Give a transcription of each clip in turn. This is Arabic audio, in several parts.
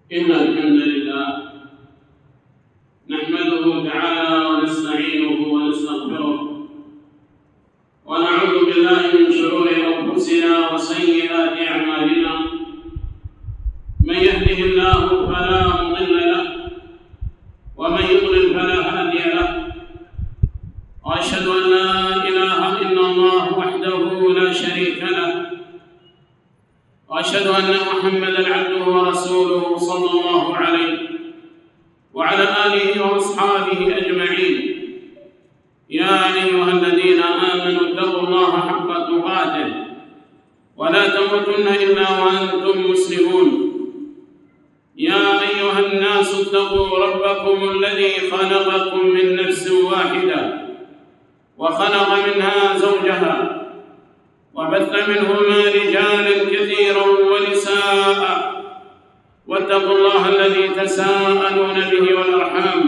إن الحمد لله نحمده تعالى ونستعينه ونستغفره ونعوذ بالله من شرور أنفسنا وسيئات أعمالنا. من يهده الله فلا مضل له ومن يضلل فلا هادي له، وأشهد أن لا إله إلا الله وحده لا شريك له، وأشهد أن محمدًا عبده ورسوله صلى الله عليه وعلى آله وأصحابه أجمعين. يا أيها الذين آمنوا اتقوا الله حق تقاته ولا تموتن إلا وأنتم مسلمون. يا أيها الناس اتقوا ربكم الذي خلقكم من نفس واحدة وخلق منها زوجها وبث منهما رجالا كثيرا ونساء، واتقوا الله الذي تساءلون به والأرحام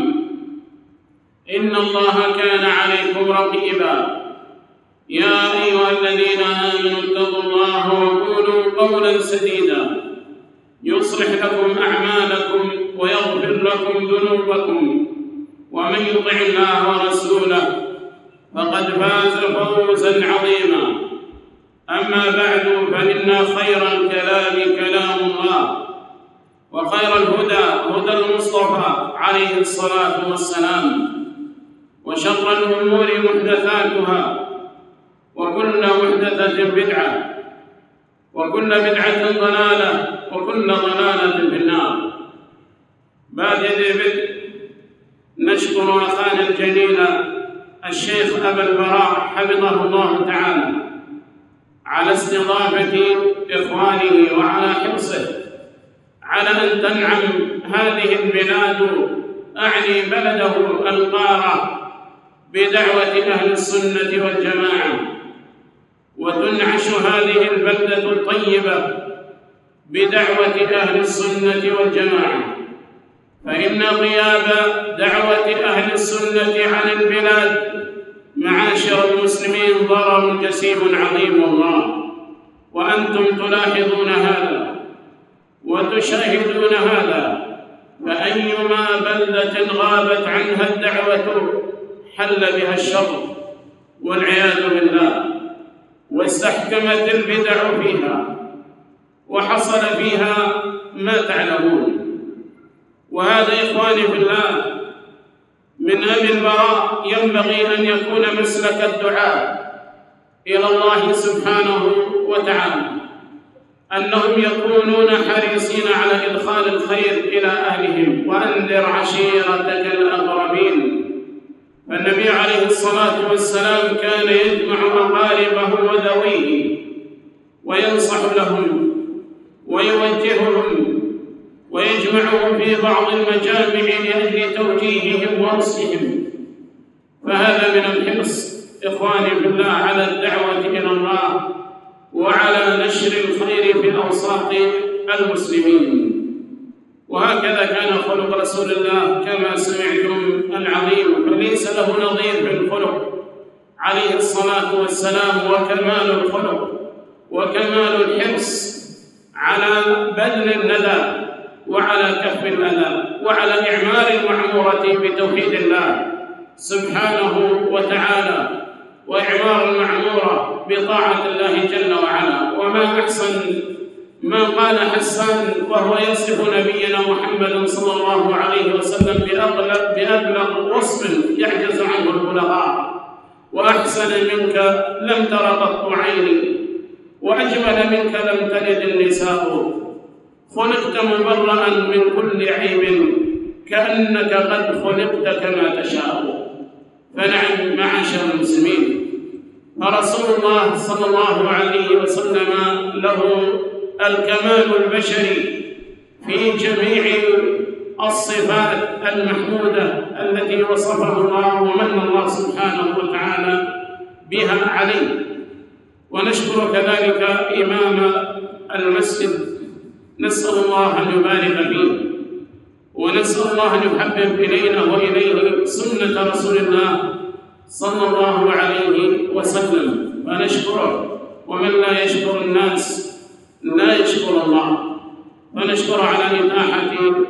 إن الله كان عليكم رقيبا. يا أيها الذين آمنوا اتقوا الله وقولوا قولا سديدا يصلح لكم أعمالكم ويغفر لكم ذنوبكم، ومن يطع الله ورسوله فقد فاز فوزا عظيما. أما بعد، فإن خير الكلام كلام الله، وخير الهدى هدى المصطفى عليه الصلاة والسلام، وشر الأمور محدثاتها، وكل محدثة بدعة، وكل بدعة ضلالة، وكل ضلالة في النار. بعد ذلك نشكر أخانا الجليل الشيخ أبا البراء حفظه الله تعالى على استضافة إخوانه وعلى حرصه على أن تنعم هذه البلاد، أعني بلده القارة، بدعوة أهل السنة والجماعة، وتنعش هذه البلدة الطيبة بدعوة أهل السنة والجماعة، فإن غياب دعوة أهل السنة عن البلاد معاشر المسلمين ضرر جسيم عظيم والله، وأنتم تلاحظون هذا وتشاهدون هذا. فأيما بلدة غابت عنها الدعوة حل بها الشر والعياذ بالله، واستحكمت البدع فيها، وحصل فيها ما تعلمون. وهذا إخواني في الله من أبي البراء ينبغي أن يكون مسلك الدعاء إلى الله سبحانه وتعالى، أنهم يكونون حريصين على إدخال الخير إلى أهلهم، وأنذر عشيرتك الأقربين. فالنبي عليه الصلاة والسلام كان يجمع أقاربه وذويه وينصح لهم ويوجههم ويجمعهم في بعض المجامع لأجل توجيههم ورصدهم. فهذا من الحرص إخواني في الله على الدعوة إلى الله وعلى نشر الخير في أوساط المسلمين. وهكذا كان خلق رسول الله كما سمعتم العظيم، فليس له نظير في الخلق عليه الصلاة والسلام، وكمال الخلق وكمال الحرص على بذل الندى وعلى كف الأذى وعلى إعمار المعمورة بتوحيد الله سبحانه وتعالى، وإعمار المعمورة بطاعة الله جل وعلا. وما أحسن ما قال حسان وهو يصف نبينا محمد صلى الله عليه وسلم بأبلغ وصف يعجز عنه البلغاء: وأحسن منك لم تر قط عيني، وأجمل منك لم تلد النساء، خلقت مبرأ من كل عيب، كأنك قد خلقت كما تشاء. فنعم معاشر المسلمين، فرسول الله صلى الله عليه وسلم له الكمال البشري في جميع الصفات المحمودة التي وصفه الله ومن الله سبحانه وتعالى بها عليه. ونشكر كذلك إمام المسجد، نسأل الله أن يبارك فيه، ونسأل الله أن يحبب إلينا وإليه سنة رسول الله صلى الله عليه وسلم، فنشكره. ومن لا يشكر الناس لا يشكر الله، فنشكر على إتاحة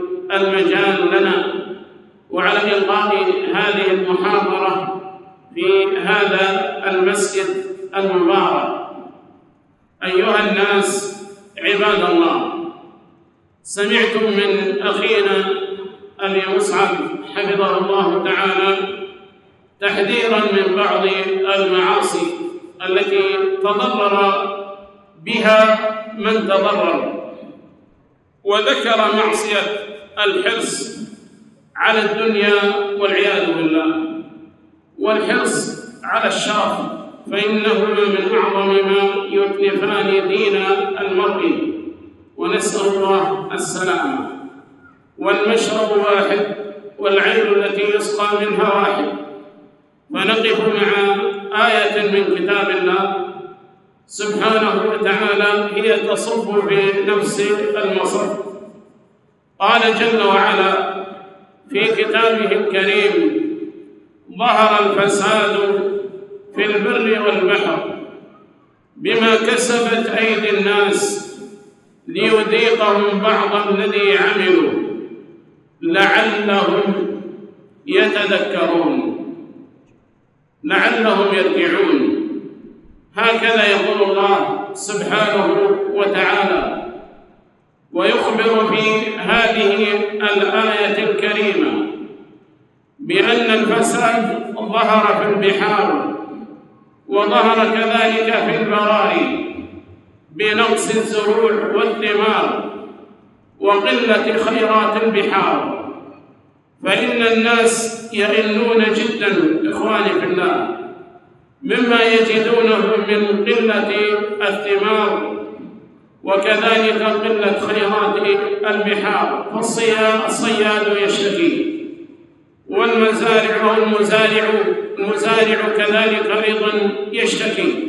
المجال لنا وعلى إلقاء هذه المحاضرة في هذا المسجد المبارك. أيها الناس عباد الله، سمعتم من أخينا أبي مصعب حفظه الله تعالى تحذيرا من بعض المعاصي التي تضرر بها من تضرر، وذكر معصية الحرص على الدنيا والعياذ بالله، والحرص على الشرف، فإنهما من أعظم ما يتلفان دين المرء، ونسأل الله السلامة. والمشرب واحد والعين التي يسقى منها واحد، فنقف مع آية من كتاب الله سبحانه وتعالى هي تصب في نفس المصب. قال جل وعلا في كتابه الكريم: ظهر الفساد في البر والبحر بما كسبت أيدي الناس ليذيقهم بعض الذي عملوا لعلهم يتذكرون، لعلهم يرجعون. هكذا يقول الله سبحانه وتعالى، ويخبر في هذه الآية الكريمة بأن الفساد ظهر في البحار وظهر كذلك في البراري بنقص الزروع والثمار وقلة خيرات البحار، فإن الناس يئنون جدا إخواني في الله مما يجدونه من قلة الثمار وكذلك قلة خيرات البحار. فالصياد يشتكي، والمزارع والمزارع كذلك أيضا يشتكي،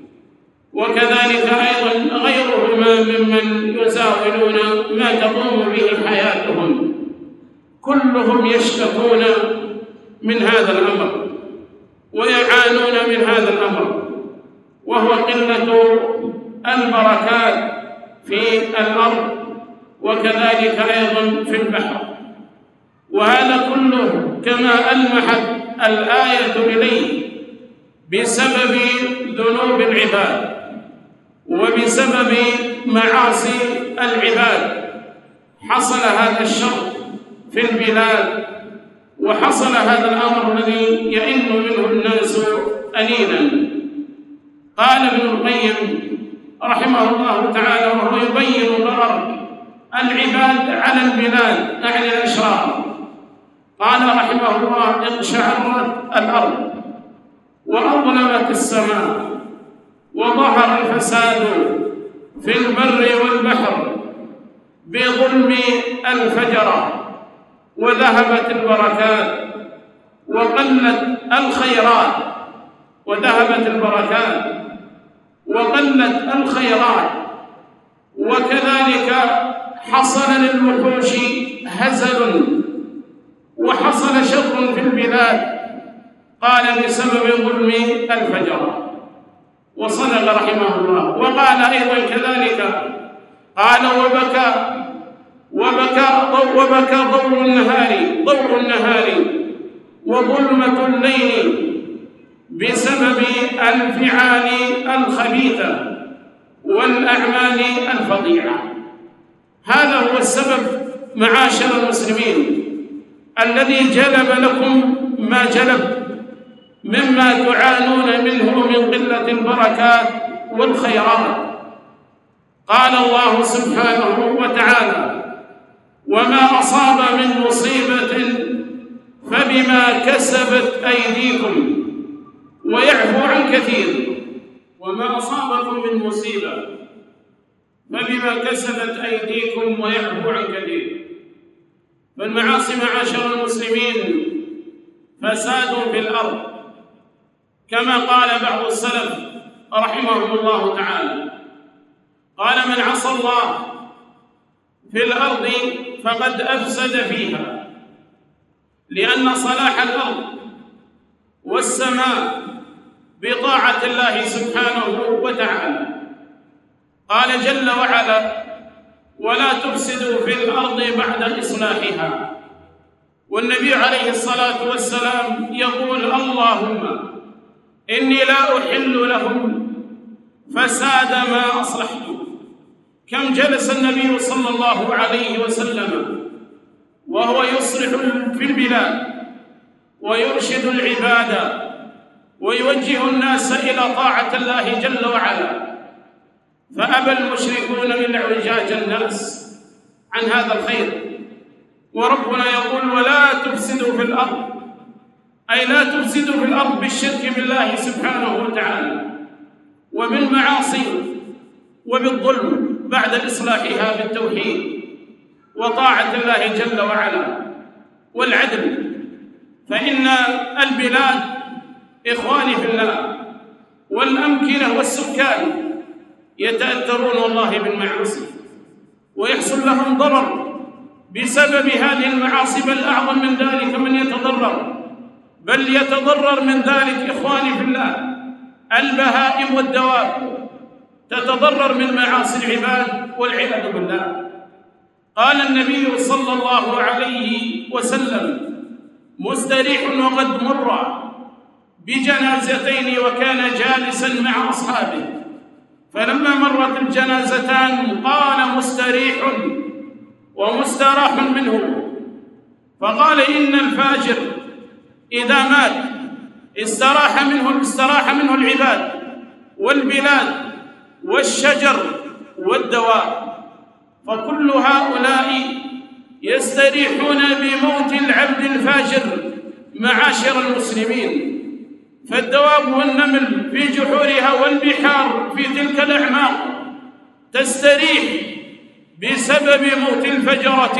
وكذلك أيضا غيرهما ممن يزاولون ما تقوم به حياتهم، كلهم يشتكون من هذا الأمر ويعانون من هذا الأمر، وهو قلة البركات في الأرض وكذلك أيضا في البحر. وهذا كله كما ألمحت الآية إليه بسبب ذنوب العباد وبسبب معاصي العباد حصل هذا الشر في البلاد، وحصل هذا الأمر الذي يئن منه الناس أنينا. قال ابن القيم رحمه الله تعالى وهو يبين ضرر العباد على البلاد أعني الأشرار، قال رحمه الله: اقشعرت الأرض وأظلمت السماء وظهر الفساد في البر والبحر بظلم الفجرة، وذهبت البركات وقلت الخيرات، وذهبت البركات وقلت الخيرات، وكذلك حصل للوحوش هزل وحصل شر في البلاد، قال بسبب ظلم الفجرة. وصدق رحمه الله. وقال أيضا كذلك، قال: وبكى ضوء النهار وظلمة الليل بسبب الفعال الخبيثة والأعمال الفظيعة. هذا هو السبب معاشر المسلمين الذي جلب لكم ما جلب مما تعانون منه من قلة البركات والخيرات. قال الله سبحانه وتعالى: وما أصاب من مصيبة فبما كسبت أيديكم ويعفو عن كثير. وما أصابكم من مصيبة فبما كسبت أيديكم ويعفو عن كثير. فالمعاصي معاشر المسلمين فساد في الأرض، كما قال بعض السلف رحمهم الله تعالى، قال: من عصى الله في الأرض فقد أفسد فيها، لأن صلاح الأرض والسماء بطاعة الله سبحانه وتعالى. قال جل وعلا: ولا تفسدوا في الأرض بعد إصلاحها. والنبي عليه الصلاة والسلام يقول: اللهم إني لا أحل لهم فساد ما أصلحت. كم جلس النبي صلى الله عليه وسلم وهو يصلح في البلاد ويرشد العباد ويوجه الناس إلى طاعة الله جل وعلا، فأبى المشركون من اعوجاج الناس عن هذا الخير. وربنا يقول: ولا تفسدوا في الأرض، أي لا تفسدوا في الأرض بالشرك بالله سبحانه وتعالى وبالمعاصي وبالظلم بعد إصلاحها بالتوحيد وطاعة الله جل وعلا والعدل. فإن البلاد إخواني في الله والأمكنة والسكان يتأثرون والله بالمعاصي ويحصل لهم ضرر بسبب هذه المعاصي، بل أعظم من ذلك من يتضرر، بل يتضرر من ذلك إخواني في الله البهائم والدواب تتضرر من معاصي العباد والعياذ بالله. قال النبي صلى الله عليه وسلم: مستريح وقد مر بجنازتين وكان جالسا مع أصحابه، فلما مرت الجنازتان قال: مستريح ومستراح منه. فقال: إن الفاجر إذا مات استراح منه العباد والبلاد والشجر والدواب، فكل هؤلاء يستريحون بموت العبد الفاجر معاشر المسلمين. فالدواب والنمل في جحورها والبحار في تلك الأعماق تستريح بسبب موت الفجرة،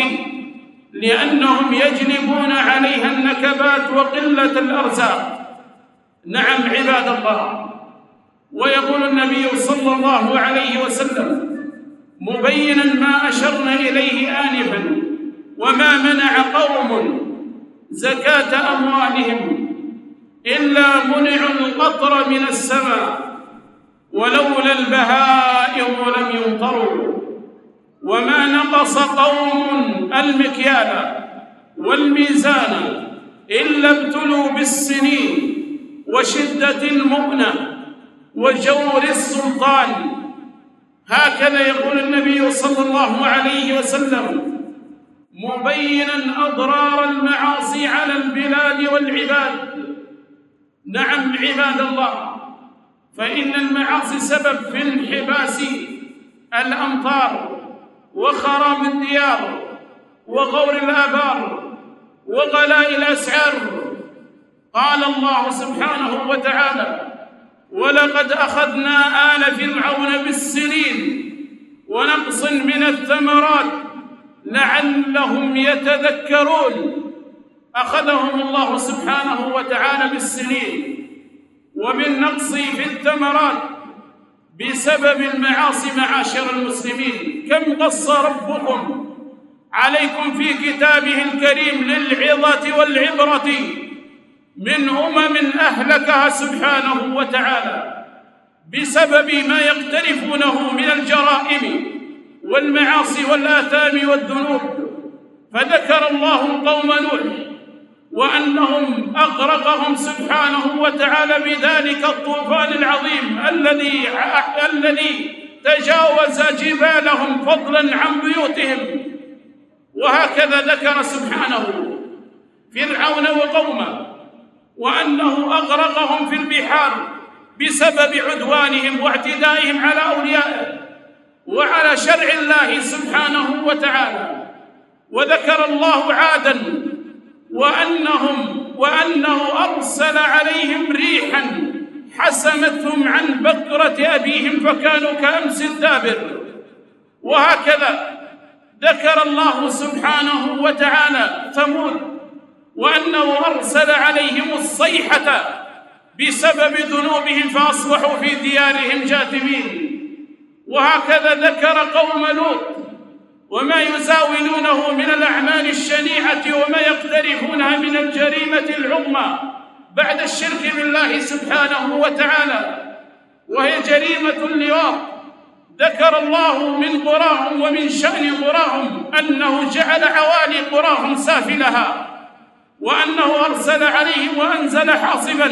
لأنهم يجلبون عليها النكبات وقلة الأرزاق. نعم عباد الله. ويقول النبي صلى الله عليه وسلم مبينا ما أشرنا إليه آنفا: وما منع قوم زكاة أموالهم إلا منعوا القطر من السماء ولولا البهائم لم يمطروا، وما نقص قوم المكيال والميزان إلا ابتلوا بالسنين وشدة المؤنة وجور السلطان. هكذا يقول النبي صلى الله عليه وسلم مبينا أضرار المعاصي على البلاد والعباد. نعم عباد الله، فإن المعاصي سبب في انحباس الأمطار وخراب الديار وغور الآبار وغلاء الأسعار. قال الله سبحانه وتعالى: ولقد أخذنا آل فرعون بالسنين ونقص من الثمرات لعلهم يتذكرون. أخذهم الله سبحانه وتعالى بالسنين وبالنقص في الثمرات بسبب المعاصي. معاشر المسلمين، كم قص ربكم عليكم في كتابه الكريم للعظة والعبرة من أهلكها سبحانه وتعالى بسبب ما يقترفونه من الجرائم والمعاصي والآثام والذنوب. فذكر الله قوم نوح وأنهم أغرقهم سبحانه وتعالى بذلك الطوفان العظيم الذي تجاوز جبالهم فضلا عن بيوتهم. وهكذا ذكر سبحانه فرعون وقومه وأنه أغرقهم في البحار بسبب عدوانهم واعتدائهم على أوليائه وعلى شرع الله سبحانه وتعالى. وذكر الله عادا وأنه أرسل عليهم ريحا حسمتهم عن بكرة أبيهم فكانوا كأمس الدابر. وهكذا ذكر الله سبحانه وتعالى ثمود وأنه أرسل عليهم الصيحة بسبب ذنوبهم فأصبحوا في ديارهم جاثمين. وهكذا ذكر قوم لوط وما يزاولونه من الأعمال الشنيعة وما يقترفونها من الجريمة العظمى بعد الشرك بالله سبحانه وتعالى، وهي جريمة اللواط ذكر الله من قراهم ومن شأن قراهم أنه جعل حوالي قراهم سافلها، وأنه أرسل عليهم وأنزل حاصبا،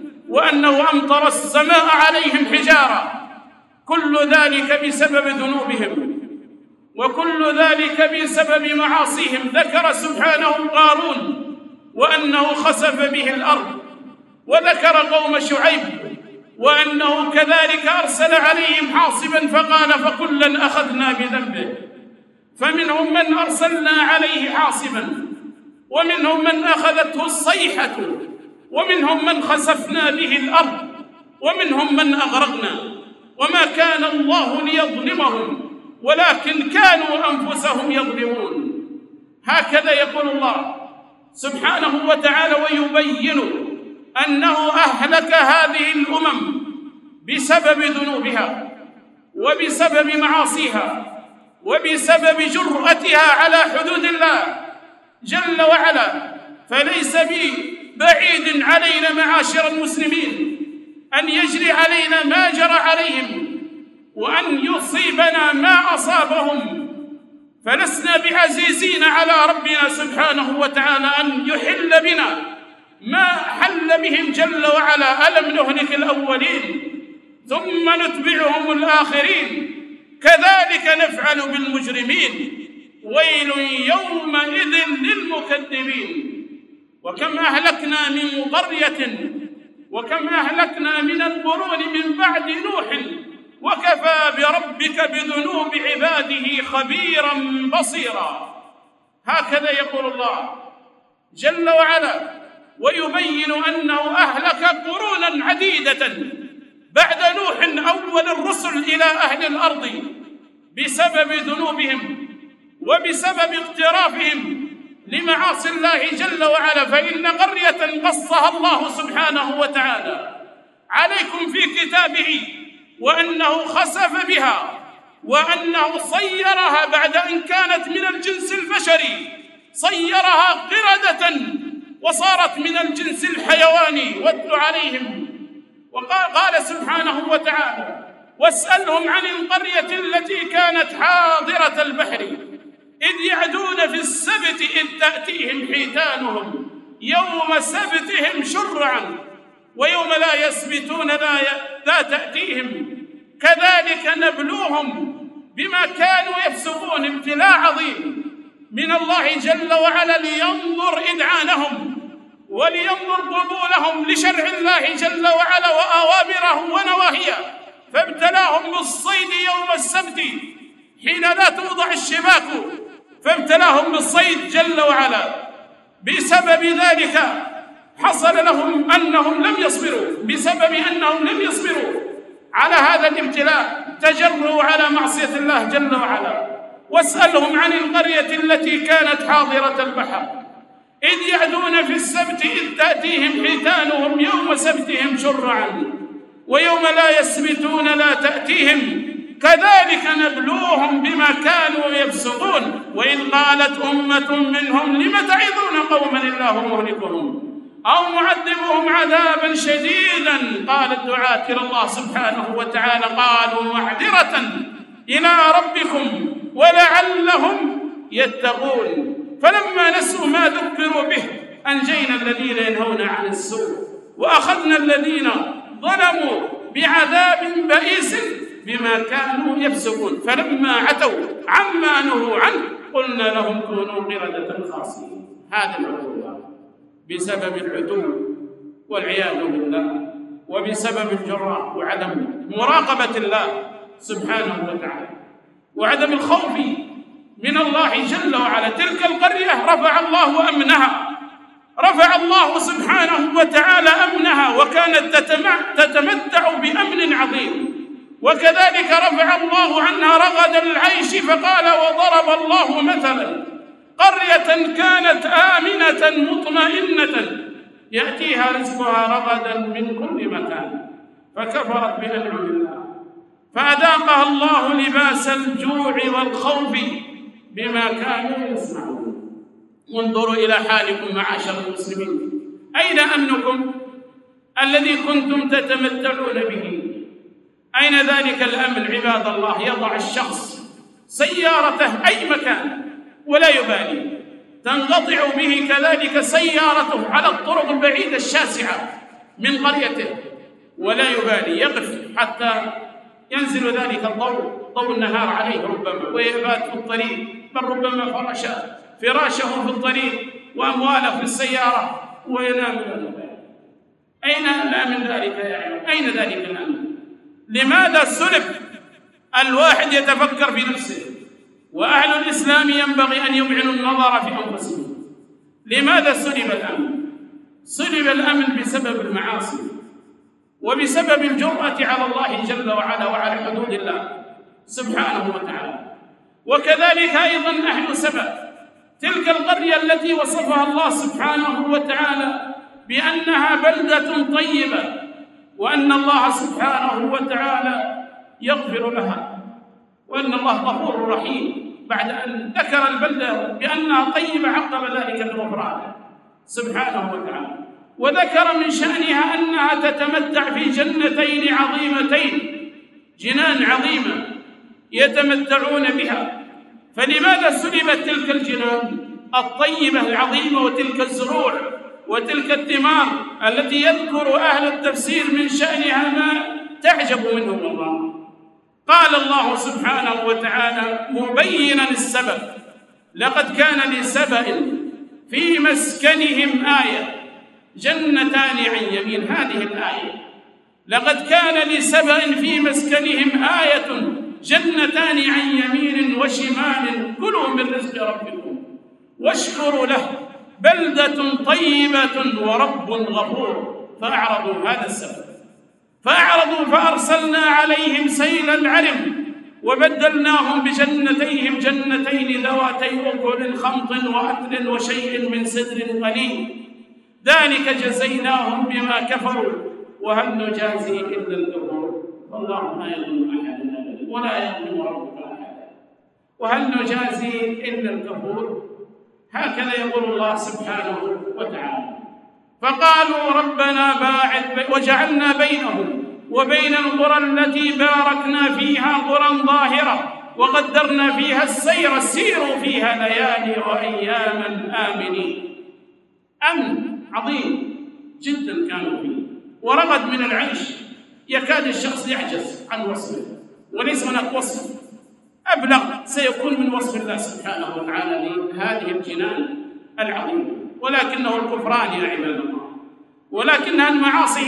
وأنه أمطر السماء عليهم حجارة. كل ذلك بسبب ذنوبهم، وكل ذلك بسبب معاصيهم. ذكر سبحانه قارون وأنه خسف به الأرض، وذكر قوم شعيب وأنه كذلك أرسل عليهم حاصبا فقال فكلا أخذنا بذنبه، فمنهم من أرسلنا عليه حاصبا، ومنهم من أخذته الصيحة، ومنهم من خسفنا به الأرض، ومنهم من أغرقنا. وما كان الله ليظلمهم ولكن كانوا أنفسهم يظلمون. هكذا يقول الله سبحانه وتعالى ويبين أنه أهلك هذه الأمم بسبب ذنوبها، وبسبب معاصيها، وبسبب جرأتها على حدود الله جل وعلا. فليس بعيد علينا معاشر المسلمين أن يجري علينا ما جرى عليهم، وأن يصيبنا ما أصابهم. فلسنا بعزيزين على ربنا سبحانه وتعالى أن يحل بنا ما حل بهم جل وعلا. ألم نهلك الأولين ثم نتبعهم الآخرين كذلك نفعل بالمجرمين ويل يومئذ للمكذبين. وكم أهلكنا من قرية، وكم أهلكنا من القرون من بعد نوح، وكفى بربك بذنوب عباده خبيرا بصيرا. هكذا يقول الله جل وعلا ويبين أنه أهلك قرونا عديدة بعد نوح أول الرسل إلى أهل الأرض بسبب ذنوبهم وبسبب اقترافهم لمعاصي الله جل وعلا. فإن قرية قصها الله سبحانه وتعالى عليكم في كتابه وأنه خسف بها، وأنه صيرها بعد أن كانت من الجنس البشري، صيرها قردة وصارت من الجنس الحيواني. واتل عليهم وقال سبحانه وتعالى واسألهم عن القرية التي كانت حاضرة البحر إذ يعدون في السبت إذ تأتيهم حيتانهم يوم سبتهم شرعا ويوم لا يسبتون لا تأتيهم كذلك نبلوهم بما كانوا يفسقون. ابتلاء عظيم من الله جل وعلا لينظر إذعانهم ولينظر قبولهم لشرع الله جل وعلا وأوامره ونواهيه. فابتلاهم بالصيد يوم السبت حين لا توضع الشباك، فابتلاهم بالصيد جل وعلا. بسبب ذلك حصل لهم أنهم لم يصبروا، بسبب أنهم لم يصبروا على هذا الابتلاء تجروا على معصية الله جل وعلا. واسألهم عن القرية التي كانت حاضرة البحر إذ يعدون في السبت إذ تأتيهم حيتانهم يوم سبتهم شرعا ويوم لا يسبتون لا تأتيهم كذلك نبلوهم بما كانوا يفسقون. وإذ قالت أمة منهم لم تعظون قوما الله مهلكهم أو معذبهم عذابا شديدا قال الدعاة إلى الله سبحانه وتعالى قالوا معذرة إلى ربكم ولعلهم يتقون. فلما نسوا ما ذكروا به أنجينا الذين ينهون عن السوء وأخذنا الذين ظلموا بعذاب بئيس بما كانوا يفسقون. فلما عتوا عما نهوا عنه قلنا لهم كونوا قردة خاسئين. هذا العقوبة بسبب العتو والعياذ بالله، وبسبب الجرأة وعدم مراقبة الله سبحانه وتعالى وعدم الخوف من الله جل وعلا. تلك القرية رفع الله أمنها، رفع الله سبحانه وتعالى أمنها وكانت تتمتع بأمن عظيم. وكذلك رفع الله عنها رغد العيش فقال وضرب الله مثلا قرية كانت آمنة مطمئنة يأتيها رزقها رغدا من كل مكان فكفرت بأنعم الله فأذاقها الله لباس الجوع والخوف بما كانوا يصنعون. انظروا إلى حالكم معاشر المسلمين، أين أمنكم الذي كنتم تتمتعون به؟ أين ذلك الأمن عباد الله؟ يضع الشخص سيارته أي مكان ولا يبالي، تنقطع به كذلك سيارته على الطرق البعيدة الشاسعة من قريته ولا يبالي، يقف حتى ينزل ذلك ضوء النهار عليه ربما، ويبات في الطريق، بل ربما فرش فراشه في الطريق وأمواله في السيارة وينام. أين الأمن ذلك يا عيال؟ أين ذلك الأمن؟ لماذا سلب؟ الواحد يتفكر في نفسه، وأهل الإسلام ينبغي أن يمعنوا النظر في أنفسهم. لماذا سلب الأمن؟ سلب الأمن بسبب المعاصي وبسبب الجرأة على الله جل وعلا وعلى حدود الله سبحانه وتعالى. وكذلك أيضا أهل سبأ، تلك القرية التي وصفها الله سبحانه وتعالى بأنها بلدة طيبة وأن الله سبحانه وتعالى يغفر لها وأن الله غفور رحيم، بعد أن ذكر البلدة بأنها طيبة عقب ذلك الغفران سبحانه وتعالى، وذكر من شأنها أنها تتمتع في جنتين عظيمتين، جنان عظيمة يتمتعون بها. فلماذا سلبت تلك الجنان الطيبة العظيمة وتلك الزروع وتلك الثمار التي يذكر أهل التفسير من شأنها ما تعجب منه الله؟ قال الله سبحانه وتعالى مبينا السبب: لقد كان لسبأ في مسكنهم آية جنتان عن يمين. هذه الآية: لقد كان لسبأ في مسكنهم آية جنتان عن يمين وشمال كلوا من رزق ربكم واشكروا له بلدة طيبة ورب غفور. فأعرضوا، هذا السبب، فأعرضوا فأرسلنا عليهم سيل العرم وبدلناهم بجنتيهم جنتين ذواتي أكل خمط وأثل وشيء من سدر قليل ذلك جزيناهم بما كفروا وهل نجازي إلا الكفور. والله ما يظلم أحدا أبدا ولا يظلم ربك أحدا وهل نجازي إلا الكفور. هكذا يقول الله سبحانه وتعالى. فقالوا ربنا باعد وجعلنا بينهم وبين القرى التي باركنا فيها قرى ظاهرة وقدرنا فيها السير سيروا فيها ليالي وأياما آمنين. أمن عظيم جدا كانوا فيه ورغد من العيش يكاد الشخص يعجز عن وصفه، وليس هناك وصف أبلغ سيكون من وصف الله سبحانه وتعالى لهذه الجنان العظيمة، ولكنه الكفران يا عباد الله، ولكنها المعاصي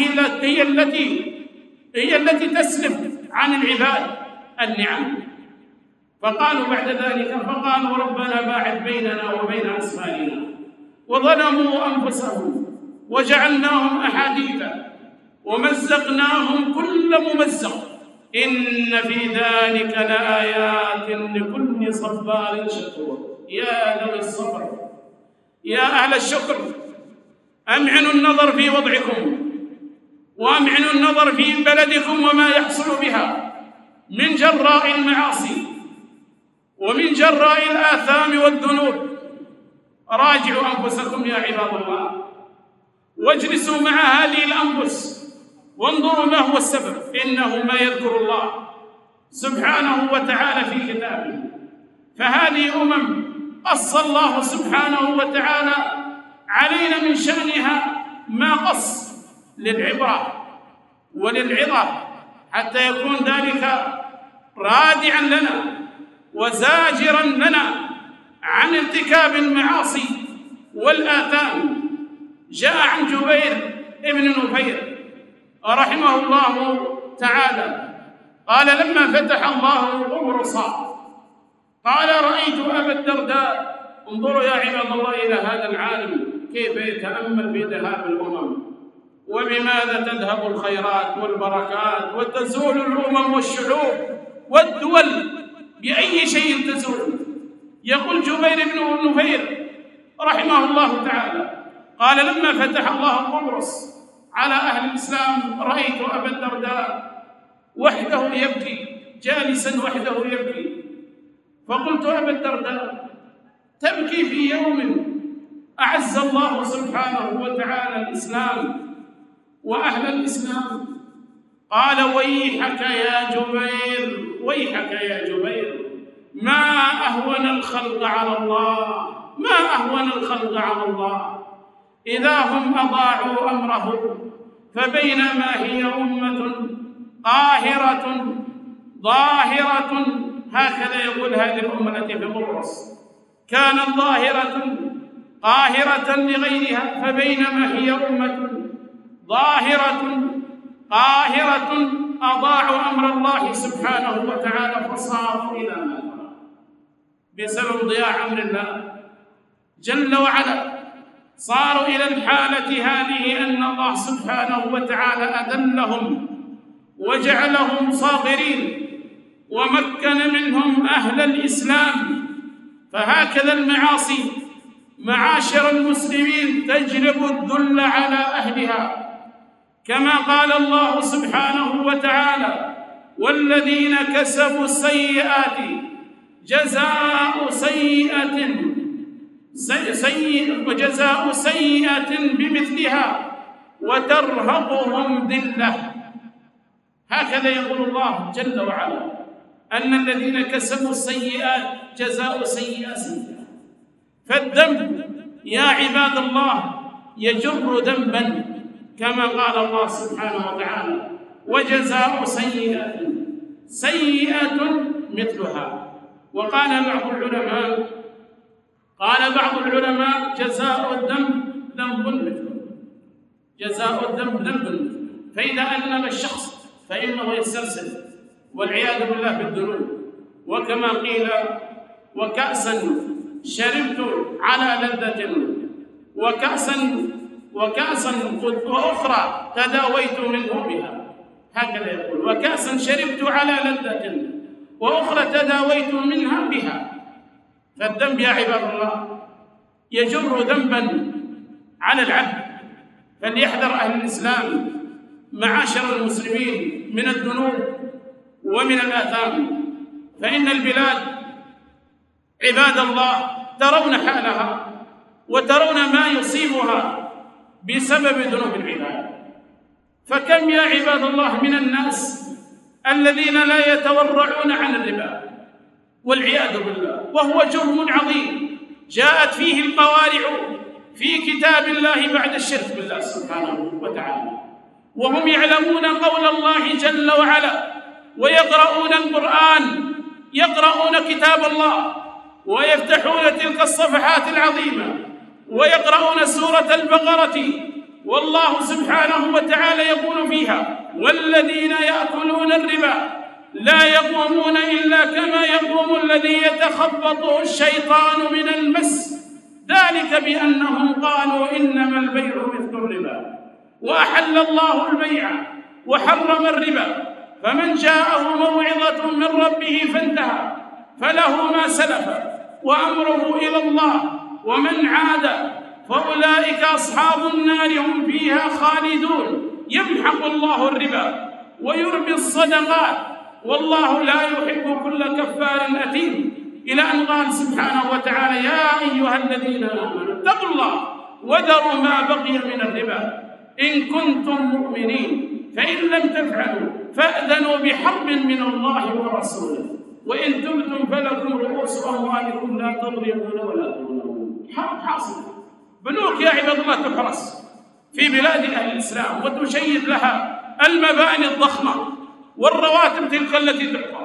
هي التي تسلب عن العباد النعم. فقالوا بعد ذلك فقالوا ربنا باعد بيننا وبين أسفارنا وظلموا أنفسهم وجعلناهم أحاديث ومزقناهم كل ممزق إن في ذلك لآيات لكل صبار شكور. يا ذوي الصبر، يا أهل الشكر، أمعنوا النظر في وضعكم وأمعنوا النظر في بلدكم وما يحصل بها من جراء المعاصي ومن جراء الآثام والذنوب. راجعوا أنفسكم يا عباد الله واجلسوا مع هذه الأنفس وانظروا ما هو السبب. إنه ما يذكر الله سبحانه وتعالى في كتابه. فهذه قص الله سبحانه وتعالى علينا من شأنها ما قص للعبرة وللعظة حتى يكون ذلك رادعا لنا وزاجرا لنا عن ارتكاب المعاصي والآثام. جاء عن جبير ابن نفير رحمه الله تعالى قال لما فتح الله قبرص قال رأيت أبا الدرداء. انظروا يا عباد الله إلى هذا العالم كيف يتأمل في ذهاب الأمم وبماذا تذهب الخيرات والبركات وتزول الأمم والشعوب والدول، بأي شيء تزول. يقول جبير بن نفير رحمه الله تعالى قال لما فتح الله قبرص على أهل الإسلام رأيت أبا الدرداء وحده يبكي، جالسا وحده يبكي. فقلت أبا الدرداء تبكي في يوم أعز الله سبحانه وتعالى الإسلام وأهل الإسلام؟ قال ويحك يا جبير، ويحك يا جبير، ما أهون الخلق على الله، ما أهون الخلق على الله إذا هم أضاعوا أمره، فبينما هي أمة قاهرة ظاهرة، هكذا يقول هذه الأمة التي في قبرص، كانت ظاهرة قاهرة لغيرها، فبينما هي أمة ظاهرة قاهرة أضاعوا أمر الله سبحانه وتعالى فصاروا إلى ما ترى بسبب ضياع أمر الله جل وعلا، صاروا إلى الحالة هذه أن الله سبحانه وتعالى أذلهم وجعلهم صاغرين ومكن منهم أهل الإسلام. فهكذا المعاصي معاشر المسلمين تجلب الذل على أهلها، كما قال الله سبحانه وتعالى والذين كسبوا السيئات جزاء سيئة بمثلها وترهقهم ذلة. هكذا يقول الله جل وعلا أن الذين كسبوا السيئات جزاء سيئة. فالذنب يا عباد الله يجر ذنبا، كما قال الله سبحانه وتعالى وجزاء سيئة مثلها. وقال بعض العلماء جزاء الذنب ذنب مثله، جزاء الذنب ذنب مثله، فإذا أذنب الشخص فإنه يسترسل والعياذ بالله بالذنوب. وكما قيل وكأسا شربت على لذة وكأسا وأخرى تداويت منه بها، هكذا يقول وكأسا شربت على لذة وأخرى تداويت منها بها. فالذنب يا عباد الله يجر ذنبا على العبد، فليحذر أهل الإسلام معاشر المسلمين من الذنوب ومن الآثام، فإن البلاد عباد الله ترون حالها وترون ما يصيبها بسبب ذنوب العباد. فكم يا عباد الله من الناس الذين لا يتورعون عن الربا والعياذ بالله، وهو جرم عظيم جاءت فيه القوارع في كتاب الله بعد الشرك بالله سبحانه وتعالى، وهم يعلمون قول الله جل وعلا ويقرؤون القرآن، يقرؤون كتاب الله ويفتحون تلك الصفحات العظيمة ويقرؤون سورة البقرة، والله سبحانه وتعالى يقول فيها والذين يأكلون الربا لا يقومون إلا كما يقوم الذي يتخبطه الشيطان من المس، ذلك بأنهم قالوا إنما البيع مثل الربا وأحل الله البيع وحرم الربا، فمن جاءه موعظة من ربه فانتهى فله ما سلف وأمره إلى الله ومن عاد فأولئك أصحاب النار هم فيها خالدون. يمحق الله الربا ويربي الصدقات والله لا يحب كل كفار أثيم، إلى أن قال سبحانه وتعالى يا أيها الذين آمنوا اتقوا الله وذروا ما بقي من الربا إن كنتم مؤمنين، فإن لم تفعلوا فأذنوا بحرب من الله ورسوله وإن تبتم فلكم رؤوس أموالكم لا تظلمون ولا تظلمون. حرب حاصلة، بنوك يا عباد الله تحرس في بلاد أهل الإسلام وتشيد لها المباني الضخمة والرواتب تلك التي تعطى.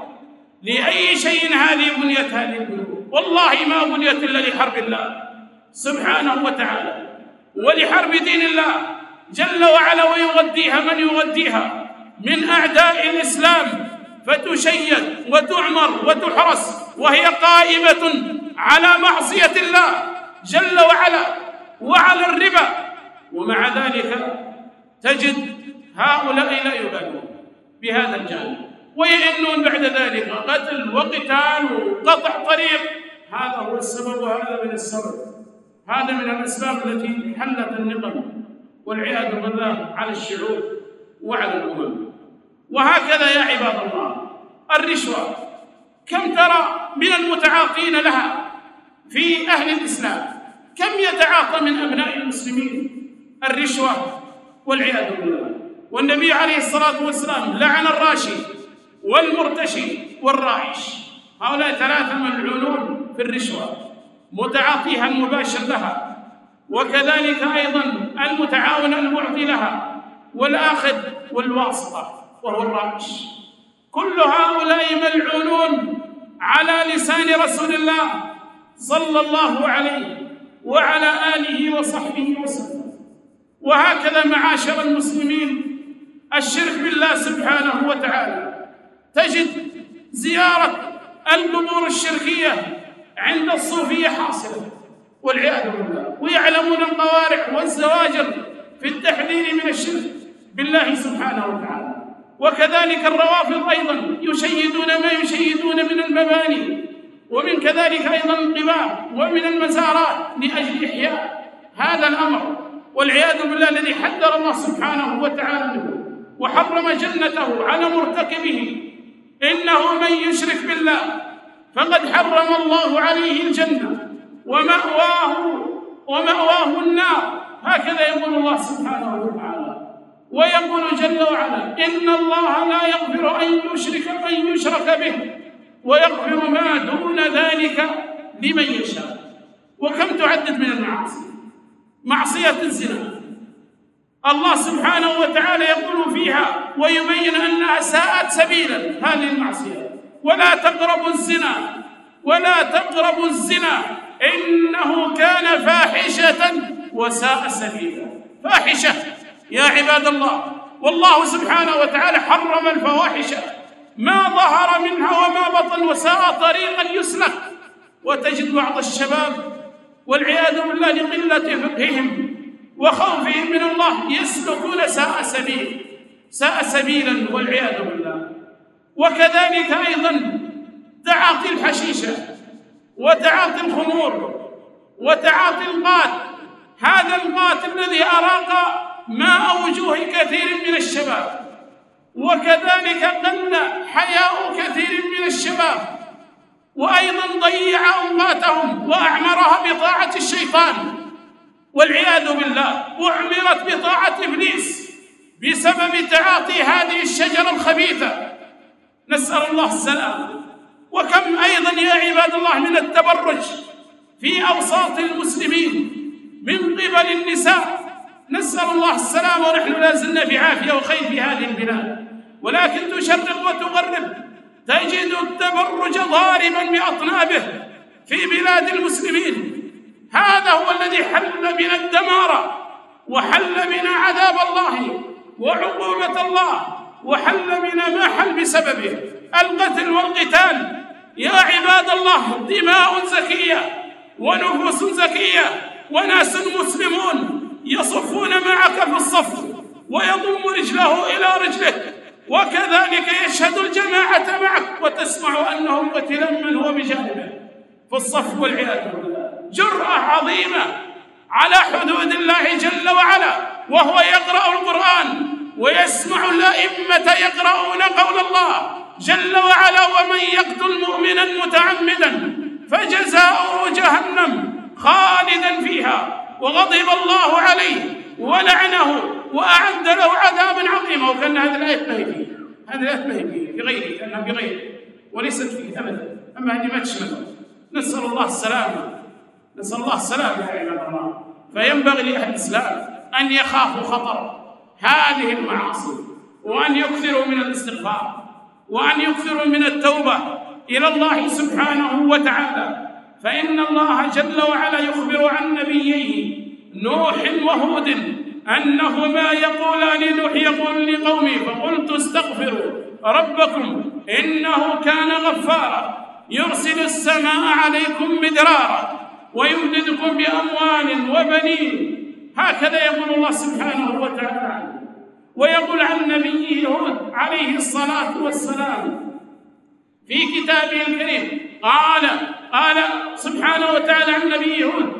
لأي شيء هذه بنيت هذه البنوك؟ والله ما بنيت إلا لحرب الله سبحانه وتعالى ولحرب دين الله جل وعلا، ويغذيها من يغذيها من أعداء الإسلام، فتشيد وتعمر وتحرس وهي قائمة على معصية الله جل وعلا وعلى الربا، ومع ذلك تجد هؤلاء لا يبالون بهذا الجانب ويئنون بعد ذلك قتل وقتال وقطع طريق. هذا هو السبب وهذا من السبب، هذا من الأسباب التي حلت النقم والعياذ بالله على الشعوب وعلى الأمم. وهكذا يا عباد الله الرشوة كم ترى من المتعاطين لها في أهل الإسلام، كم يتعاطى من أبناء المسلمين الرشوة والعياذ بالله. والنبي عليه الصلاة والسلام لعن الراشي والمرتشي والراعش، هؤلاء ثلاثة ملعونون في الرشوة، متعاطيها المباشر لها، وكذلك أيضا المتعاون المعطي لها، والآخذ والواسطة وهو الراعش. كل هؤلاء ملعونون على لسان رسول الله صلى الله عليه وعلى آله وصحبه وسلم. وهكذا معاشر المسلمين، الشرك بالله سبحانه وتعالى، تجد زيارة القبور الشركية عند الصوفية حاصلة والعياذ بالله، ويعلمون القوارع والزواجر في التحذير من الشرك بالله سبحانه وتعالى. وكذلك الروافض أيضا يشيدون ما يشيدون من المباني، ومن كذلك أيضا القباب ومن المزارات لأجل إحياء هذا الأمر والعياذ بالله الذي حذر الله سبحانه وتعالى منه وحرم جنته على مرتكبه. إنه من يشرك بالله فقد حرم الله عليه الجنة ومأواه النار، هكذا يقول الله سبحانه وتعالى. ويقول جل وعلا: إن الله لا يغفر أن يشرك به ويغفر ما دون ذلك لمن يشاء. وكم تعدد من المعاصي، معصية الزنا الله سبحانه وتعالى يقول فيها ويبين أنها ساءت سبيلا هذه المعصية: ولا تقربوا الزنا ولا تقربوا الزنا إنه كان فاحشة وساء سبيلا. فاحشة يا عباد الله، والله سبحانه وتعالى حرم الفواحش ما ظهر منها وما بطن، وساء طريقا يسلك. وتجد بعض الشباب والعياذ بالله لقلة فقههم وخوفهم من الله يسلكون ساء سبيلا والعياذ بالله. وكذلك أيضا تعاطي الحشيشة وتعاطي الخمور وتعاطي القات، هذا القات الذي أراق ماء وجوه كثير من الشباب، وكذلك قل حياء كثير من الشباب، وأيضا ضيع أوقاتهم وأعمرها بطاعة الشيطان والعياذ بالله، وأعمرت بطاعة إبليس بسبب تعاطي هذه الشجرة الخبيثة، نسأل الله السلامة. وكم أيضا يا عباد الله من التبرج في أوساط المسلمين من قبل النساء، نسأل الله السلامة، ونحن لا زلنا في عافية وخير في هذه البلاد، ولكن تشرق وتغرب تجد التبرج ضاربا بأطنابه في بلاد المسلمين. هذا هو الذي حل بنا الدمار وحل بنا عذاب الله وعقوبة الله، وحل بنا ما حل بسببه القتل والقتال. يا عباد الله، دماء زكية ونفوس زكية وناس مسلمون يصفون معك في الصف ويضم رجله إلى رجلك، وكذلك يشهد الجماعة معك وتسمع أنه قتل من هو بجانبه في الصف والعياذ بالله. جرأة عظيمة على حدود الله جل وعلا وهو يقرأ القرآن ويسمع الأئمة يقرؤون قول الله جل وعلا: ومن يقتل مؤمنا متعمدا فجزاؤه جهنم خالدا فيها وغضب الله عليه ولعنه وأعد له عذابا عظيما. وكان هذه الآية ما هي فيه، هذه الآية ما هي فيه، في غيره، لأنها في غيره وليست فيه أبدا، أما هذه ما تشمل. نسأل الله السلامة، نسأل الله السلامة يا عباد الله. فينبغي لأهل الإسلام أن يخافوا خطر هذه المعاصي، وأن يكثروا من الاستغفار، وأن يكثروا من التوبة إلى الله سبحانه وتعالى. فإن الله جل وعلا يخبر عن نبييه نوح وهود أنهما يقولان لنوح يقول لقومه: فقلت استغفروا ربكم إنه كان غفارا يرسل السماء عليكم مدرارا ويمددكم بأموال وبنين. هكذا يقول الله سبحانه وتعالى. ويقول عن نبيه هود عليه الصلاة والسلام في كتابه الكريم، قال سبحانه وتعالى عن نبيه هود: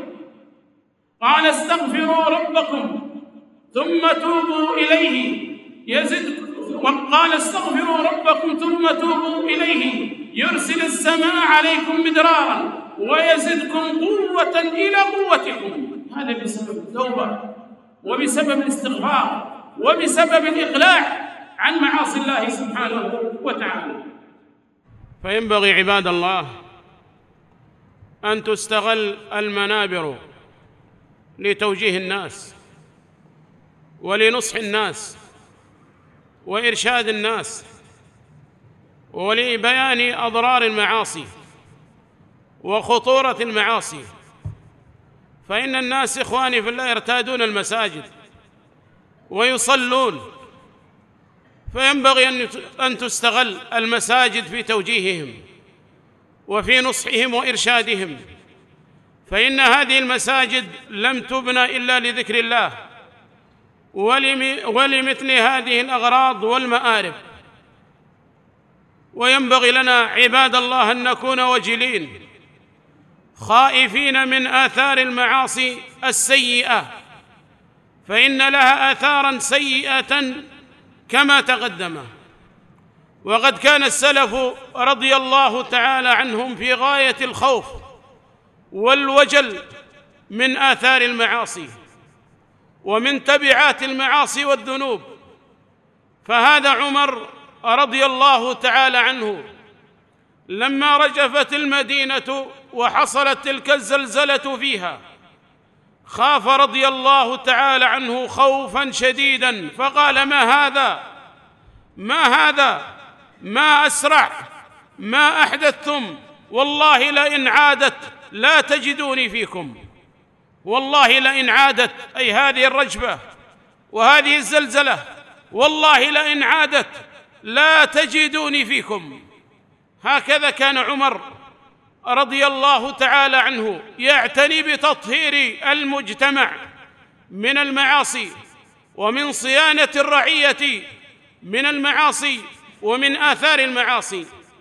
قال استغفروا ربكم ثم توبوا إليه وقال استغفروا ربكم ثم توبوا إليه يرسل السماء عليكم مدرارا ويزدكم قوة إلى قوتكم. هذا بسبب التوبة وبسبب الاستغفار وبسبب الإقلاع عن معاصي الله سبحانه وتعالى. فينبغي عباد الله أن تستغل المنابر لتوجيه الناس ولنصح الناس وإرشاد الناس ولبيان أضرار المعاصي وخطورة المعاصي. فإن الناس إخواني في الله يرتادون المساجد ويصلون، فينبغي أن تستغل المساجد في توجيههم وفي نصحهم وإرشادهم، فإن هذه المساجد لم تبنى إلا لذكر الله ولمثل هذه الأغراض والمآرب. وينبغي لنا عباد الله أن نكون وجلين خائفين من آثار المعاصي السيئة، فإن لها آثاراً سيئة كما تقدم. وقد كان السلف رضي الله تعالى عنهم في غاية الخوف والوجل من آثار المعاصي ومن تبعات المعاصي والذنوب. فهذا عمر رضي الله تعالى عنه لما رجفت المدينة وحصلت تلك الزلزلة فيها خاف رضي الله تعالى عنه خوفا شديدا، فقال: ما هذا ما أسرع ما أحدثتم، والله لئن عادت لا تجدوني فيكم. والله لئن عادت، أي هذه الرجفة وهذه الزلزلة، والله لئن عادت لا تجدوني فيكم. هكذا كان عمر رضي الله تعالى عنه يعتني بتطهير المجتمع من المعاصي ومن صيانة الرعية من المعاصي ومن آثار المعاصي.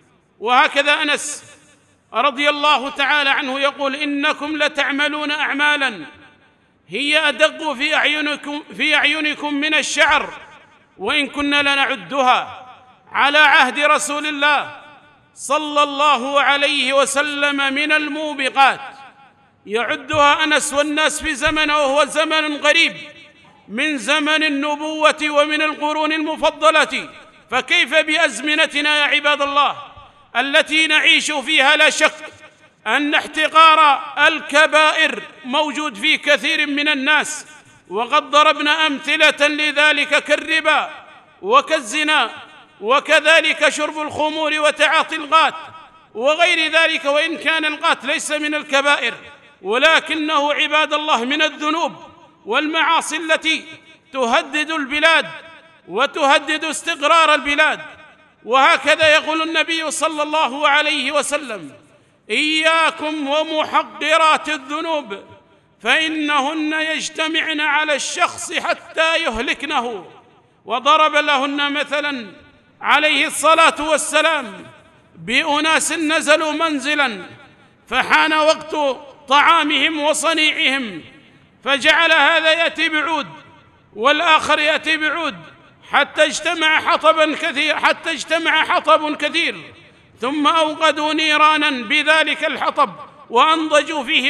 وهكذا أنس رضي الله تعالى عنه يقول: إنكم لتعملون أعمالا هي أدق في أعينكم من الشعر، وإن كنا لنعدها على عهد رسول الله صلى الله عليه وسلم من الموبقات. يعدها أنس والناس في زمنه وهو زمن غريب من زمن النبوة ومن القرون المفضلة، فكيف بأزمنتنا يا عباد الله التي نعيش فيها؟ لا شك أن احتقار الكبائر موجود في كثير من الناس، وقد ضربنا أمثلة لذلك كالربا وكالزنا وكذلك شرب الخمور وتعاطي الغات وغير ذلك، وإن كان الغات ليس من الكبائر ولكنه عباد الله من الذنوب والمعاصي التي تهدد البلاد وتهدد استقرار البلاد. وهكذا يقول النبي صلى الله عليه وسلم: إياكم ومحقرات الذنوب فإنهن يجتمعن على الشخص حتى يهلكنه. وضرب لهن مثلا عليه الصلاة والسلام بأناس نزلوا منزلا فحان وقت طعامهم وصنيعهم، فجعل هذا يأتي بعود والآخر يأتي بعود حتى اجتمع حطب كثير، ثم أوقدوا نيرانا بذلك الحطب وأنضجوا فيه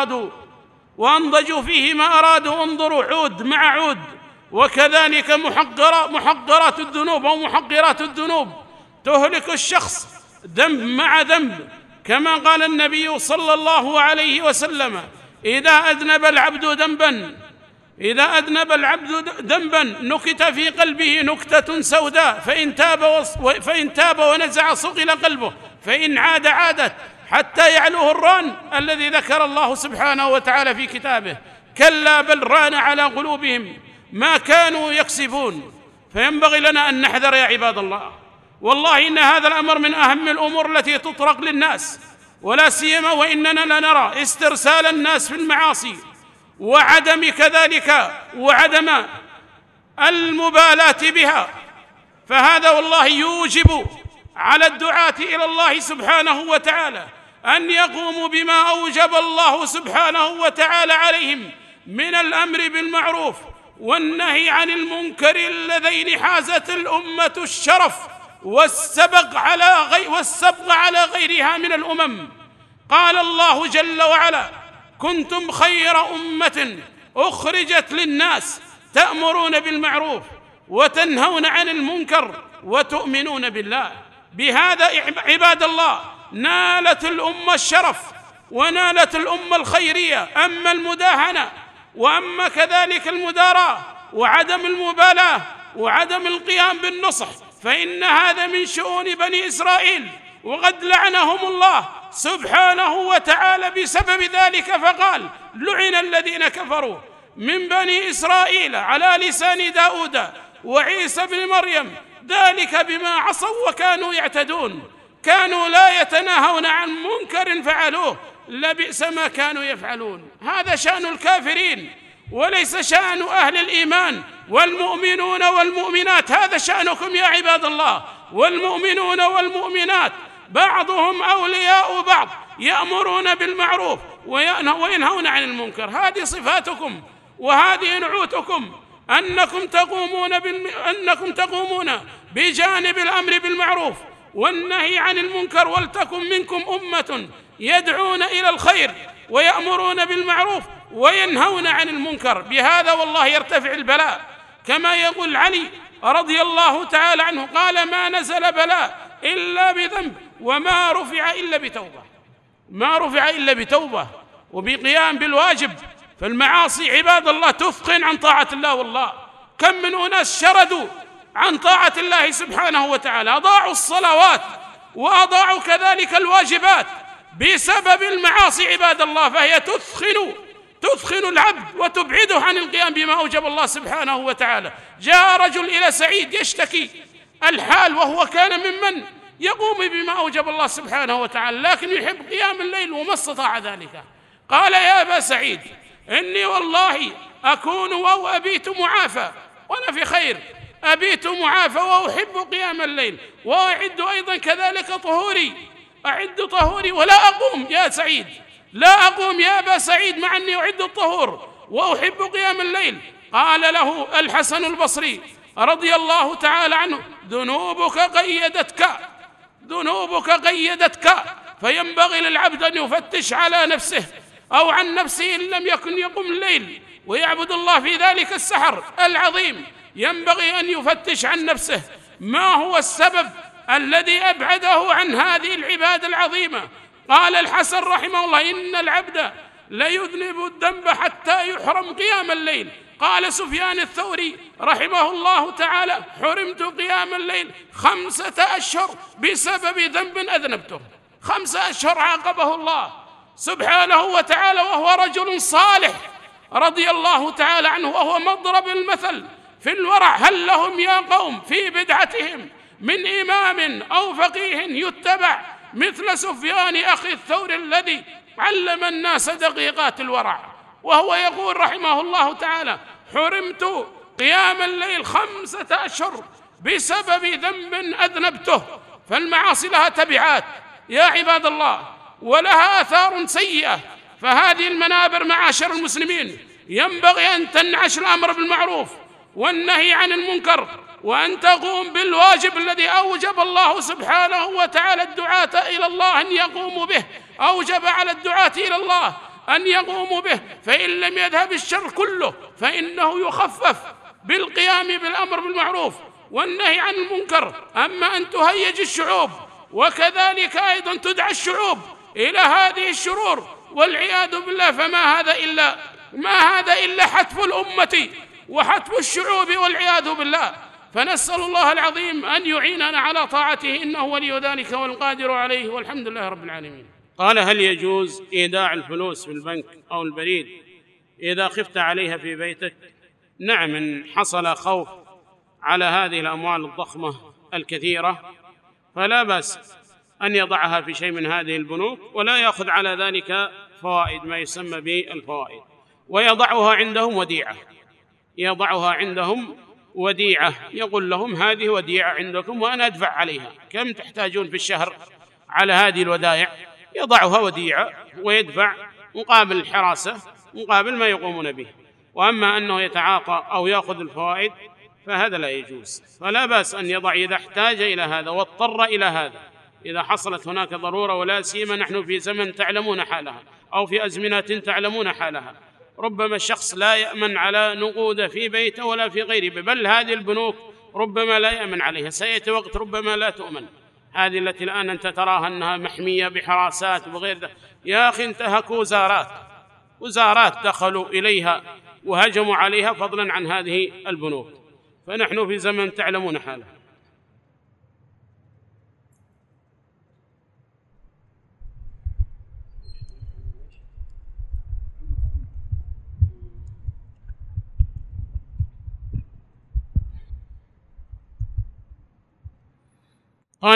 ما أرادوا انظروا عود مع عود. وكذلك محقرات الذنوب أو محقرات الذنوب تهلك الشخص ذنب مع ذنب، كما قال النبي صلى الله عليه وسلم: إذا أذنب العبد ذنبا نكت في قلبه نكتة سوداء، فإن تاب ونزع صقل قلبه، فإن عادت حتى يعلوه الران الذي ذكر الله سبحانه وتعالى في كتابه: كلا بل ران على قلوبهم ما كانوا يكسبون. فينبغي لنا أن نحذر يا عباد الله، والله إن هذا الأمر من أهم الأمور التي تطرق للناس، ولا سيما وإننا لنرى استرسال الناس في المعاصي وعدم المبالاة بها. فهذا والله يوجب على الدعاة إلى الله سبحانه وتعالى أن يقوموا بما أوجب الله سبحانه وتعالى عليهم من الأمر بالمعروف والنهي عن المنكر، اللذين حازت الأمة الشرف والسبق على غيرها من الأمم. قال الله جل وعلا: كنتم خير أمة أخرجت للناس تأمرون بالمعروف وتنهون عن المنكر وتؤمنون بالله. بهذا عباد الله نالت الأمة الشرف ونالت الأمة الخيرية. أما المداهنة وأما كذلك المداراة وعدم المبالاة وعدم القيام بالنصح فإن هذا من شؤون بني إسرائيل، وقد لعنهم الله سبحانه وتعالى بسبب ذلك، فقال: لعن الذين كفروا من بني إسرائيل على لسان داود وعيسى بن مريم ذلك بما عصوا وكانوا يعتدون، كانوا لا يتناهون عن منكر فعلوه لبئس ما كانوا يفعلون. هذا شأن الكافرين وليس شأن أهل الإيمان. والمؤمنون والمؤمنات هذا شأنكم يا عباد الله، والمؤمنون والمؤمنات بعضهم أولياء بعض، يأمرون بالمعروف وينهون عن المنكر. هذه صفاتكم وهذه نعوتكم، أنكم تقومون بجانب الأمر بالمعروف والنهي عن المنكر، ولتكن منكم أمة يدعون إلى الخير ويأمرون بالمعروف وينهون عن المنكر. بهذا والله يرتفع البلاء، كما يقول علي رضي الله تعالى عنه قال: ما نزل بلاء إلا بذنب وما رفع إلا بتوبة. ما رفع إلا بتوبة وبقيام بالواجب. فالمعاصي عباد الله تثقل عن طاعة الله. والله كم من أناس شردوا عن طاعة الله سبحانه وتعالى، أضاعوا الصلوات وأضاعوا كذلك الواجبات بسبب المعاصي عباد الله، فهي تثخن العبد وتبعده عن القيام بما أوجب الله سبحانه وتعالى. جاء رجل إلى سعيد يشتكي الحال، وهو كان ممن يقوم بما أوجب الله سبحانه وتعالى لكن يحب قيام الليل وما استطاع ذلك. قال: يا أبا سعيد، إني والله أكون أو أبيت معافى وأنا في خير، أبيت معافى وأحب قيام الليل وأعد أيضا كذلك طهوري، أعد طهوري ولا أقوم يا سعيد، لا أقوم يا أبا سعيد مع أني أعد الطهور وأحب قيام الليل. قال له الحسن البصري رضي الله تعالى عنه: ذنوبك قيدتك، فينبغي للعبد أن يفتش على نفسه أو عن نفسه إن لم يكن يقوم الليل ويعبد الله في ذلك السحر العظيم. ينبغي أن يفتش عن نفسه ما هو السبب الذي أبعده عن هذه العبادة العظيمة. قال الحسن رحمه الله: إن العبد ليذنب الذنب حتى يحرم قيام الليل. قال سفيان الثوري رحمه الله تعالى: حرمت قيام الليل 5 أشهر بسبب ذنب أذنبته. 5 أشهر عاقبه الله سبحانه وتعالى وهو رجل صالح رضي الله تعالى عنه، وهو مضرب المثل في الورع. هل لهم يا قوم في بدعتهم من إمام أو فقيه يتبع مثل سفيان أخي الثوري الذي علم الناس دقيقات الورع؟ وهو يقول رحمه الله تعالى: حرمت قيام الليل 5 أشهر بسبب ذنب أذنبته. فالمعاصي لها تبعات يا عباد الله ولها آثار سيئة. فهذه المنابر معاشر المسلمين ينبغي أن تنعش الأمر بالمعروف والنهي عن المنكر، وأن تقوم بالواجب الذي أوجب الله سبحانه وتعالى الدعاة إلى الله أن يقوموا به، أوجب على الدعاة إلى الله أن يقوموا به. فإن لم يذهب الشر كله فإنه يخفف بالقيام بالأمر بالمعروف والنهي عن المنكر. أما أن تهيج الشعوب وكذلك أيضا تدعى الشعوب إلى هذه الشرور والعياذ بالله، فما هذا إلا حتف الأمة وحتف الشعوب والعياذ بالله. فنسأل الله العظيم أن يعيننا على طاعته، إنه ولي ذلك والقادر عليه، والحمد لله رب العالمين. قال: هل يجوز إيداع الفلوس في البنك أو البريد إذا خفت عليها في بيتك؟ نعم، إن حصل خوف على هذه الأموال الضخمة الكثيرة فلا بأس أن يضعها في شيء من هذه البنوك ولا يأخذ على ذلك فوائد، ما يسمى بالفوائد، ويضعها عندهم وديعة، يقول لهم: هذه وديعة عندكم وأنا أدفع عليها، كم تحتاجون في الشهر على هذه الودائع؟ يضعها وديعة ويدفع مقابل الحراسة، مقابل ما يقومون به. وأما أنه يتعاطى أو يأخذ الفوائد فهذا لا يجوز. فلا بأس أن يضع إذا احتاج إلى هذا واضطر إلى هذا، إذا حصلت هناك ضرورة، ولا سيما نحن في زمن تعلمون حالها أو في أزمنة تعلمون حالها، ربما الشخص لا يأمن على نقوده في بيته ولا في غيره، بل هذه البنوك ربما لا يأمن عليها، سيأتي وقت ربما لا تؤمن. هذه التي الآن أنت تراها أنها محمية بحراسات وغير ذلك، يا أخي انتهكوا وزارات دخلوا إليها وهجموا عليها فضلا عن هذه البنوك. فنحن في زمن تعلمون حاله. قال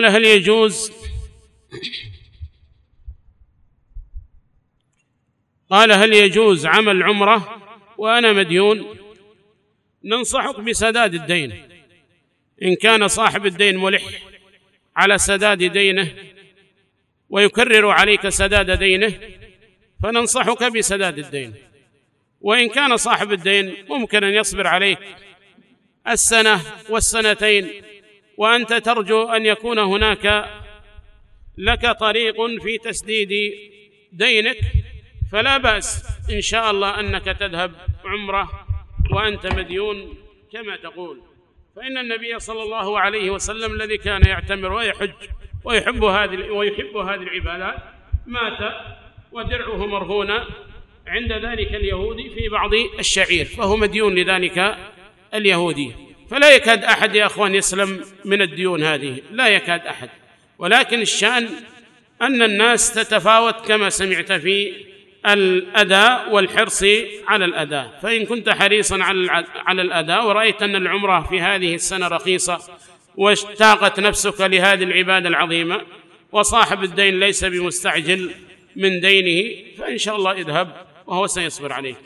هل يجوز عمل عمرة وأنا مديون؟ ننصحك بسداد الدين. إن كان صاحب الدين ملح على سداد دينه ويكرر عليك سداد دينه فننصحك بسداد الدين. وإن كان صاحب الدين ممكن أن يصبر عليك السنة والسنتين وأنت ترجو أن يكون هناك لك طريق في تسديد دينك، فلا بأس إن شاء الله أنك تذهب عمرة وأنت مديون كما تقول. فإن النبي صلى الله عليه وسلم الذي كان يعتمر ويحج ويحب هذه العبادات مات ودرعه مرهونة عند ذلك اليهودي في بعض الشعير، فهو مديون لذلك اليهودي. فلا يكاد أحد يا أخوان يسلم من الديون هذه، لا يكاد أحد. ولكن الشأن أن الناس تتفاوت كما سمعت في الأداء والحرص على الأداء. فإن كنت حريصا على الأداء ورأيت أن العمرة في هذه السنة رخيصة واشتاقت نفسك لهذه العبادة العظيمة وصاحب الدين ليس بمستعجل من دينه، فإن شاء الله اذهب وهو سيصبر عليك.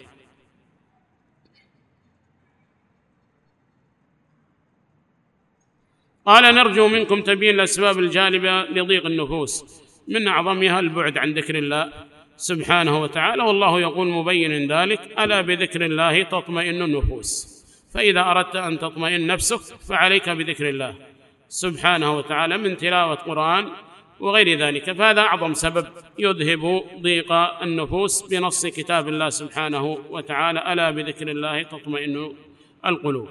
قال نرجو منكم تبيين الأسباب الجالبة لضيق النفوس، من أعظمها البعد عن ذكر الله سبحانه وتعالى، والله يقول مبين ذلك: ألا بذكر الله تطمئن النفوس. فإذا أردت أن تطمئن نفسك فعليك بذكر الله سبحانه وتعالى من تلاوة قرآن وغير ذلك، فهذا أعظم سبب يذهب ضيق النفوس بنص كتاب الله سبحانه وتعالى: ألا بذكر الله تطمئن القلوب.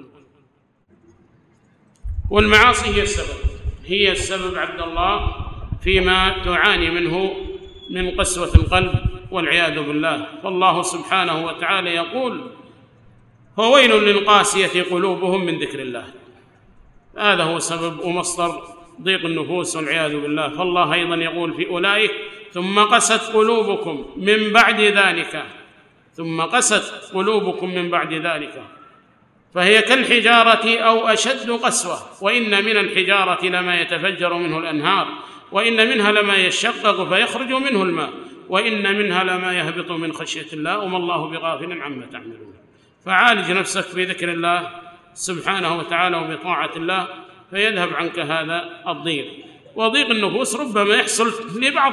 والمعاصي هي السبب عبد الله فيما تعاني منه من قسوة القلب والعياذ بالله. فالله سبحانه وتعالى يقول: فويل للقاسية قلوبهم من ذكر الله. هذا هو سبب ومصدر ضيق النفوس والعياذ بالله. فالله أيضا يقول في أولئك: ثم قست قلوبكم من بعد ذلك فهي كالحجارة أو أشد قسوة، وإن من الحجارة لما يتفجر منه الأنهار، وإن منها لما يشقق فيخرج منه الماء، وإن منها لما يهبط من خشية الله وما الله بغافل عما تعملون. فعالج نفسك بذكر الله سبحانه وتعالى وبطاعة الله فيذهب عنك هذا الضيق. وضيق النفوس ربما يحصل لبعض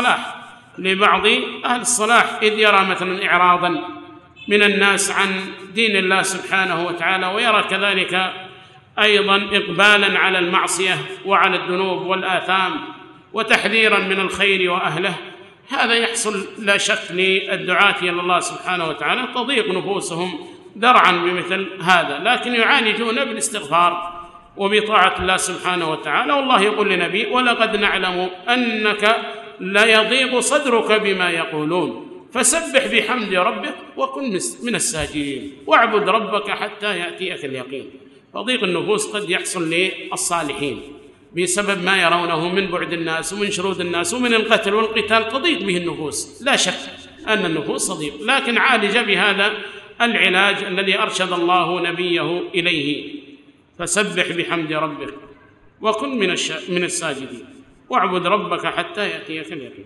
أهل الصلاح إذ يرى مثلا إعراضا من الناس عن دين الله سبحانه وتعالى، ويرى كذلك أيضا إقبالا على المعصية وعلى الذنوب والآثام وتحذيرا من الخير وأهله. هذا يحصل لا شك للدعاة إلى الله سبحانه وتعالى، تضيق نفوسهم درعا بمثل هذا، لكن يعالجون بالاستغفار وبطاعة الله سبحانه وتعالى. والله يقول لنبي: ولقد نعلم أنك ليضيق صدرك بما يقولون فسبح بحمد ربك وكن من الساجدين واعبد ربك حتى يأتيك اليقين. فضيق النفوس قد يحصل للصالحين بسبب ما يرونه من بعد الناس ومن شرود الناس ومن القتل والقتال، تضيق به النفوس، لا شك أن النفوس تضيق، لكن عالج بهذا العلاج الذي أرشد الله نبيه إليه: فسبح بحمد ربك وكن من الساجدين واعبد ربك حتى يأتيك اليقين.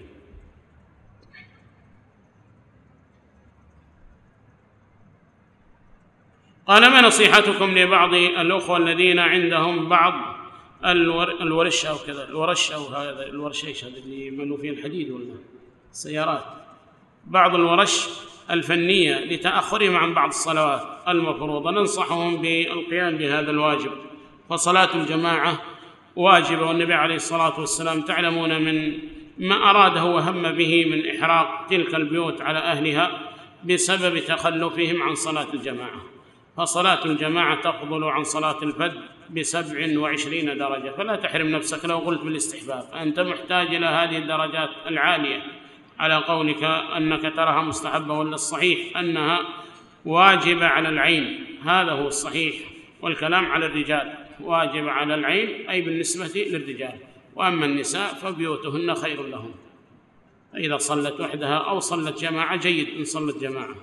قال: ما نصيحتكم لبعض الأخوة الذين عندهم بعض الورش أو كذا، الورش أو هذا الورشيش هذا اللي يعملوا فيه الحديد ولا السيارات، بعض الورش الفنية لتأخرهم عن بعض الصلوات المفروضة، ننصحهم بالقيام بهذا الواجب. فصلاة الجماعة واجبة، والنبي عليه الصلاة والسلام تعلمون من ما أراده وهم به من إحراق تلك البيوت على أهلها بسبب تخلفهم عن صلاة الجماعة، فصلاة الجماعة تفضل عن صلاة الفذ ب27 درجة، فلا تحرم نفسك لو قلت بالاستحباب، أنت محتاج إلى هذه الدرجات العالية على قولك أنك تراها مستحبة، ولا الصحيح أنها واجبة على العين، هذا هو الصحيح. والكلام على الرجال، واجب على العين أي بالنسبة للرجال، وأما النساء فبيوتهن خير لهم، فإذا صلت وحدها أو صلت جماعة جيد إن صلت جماعة.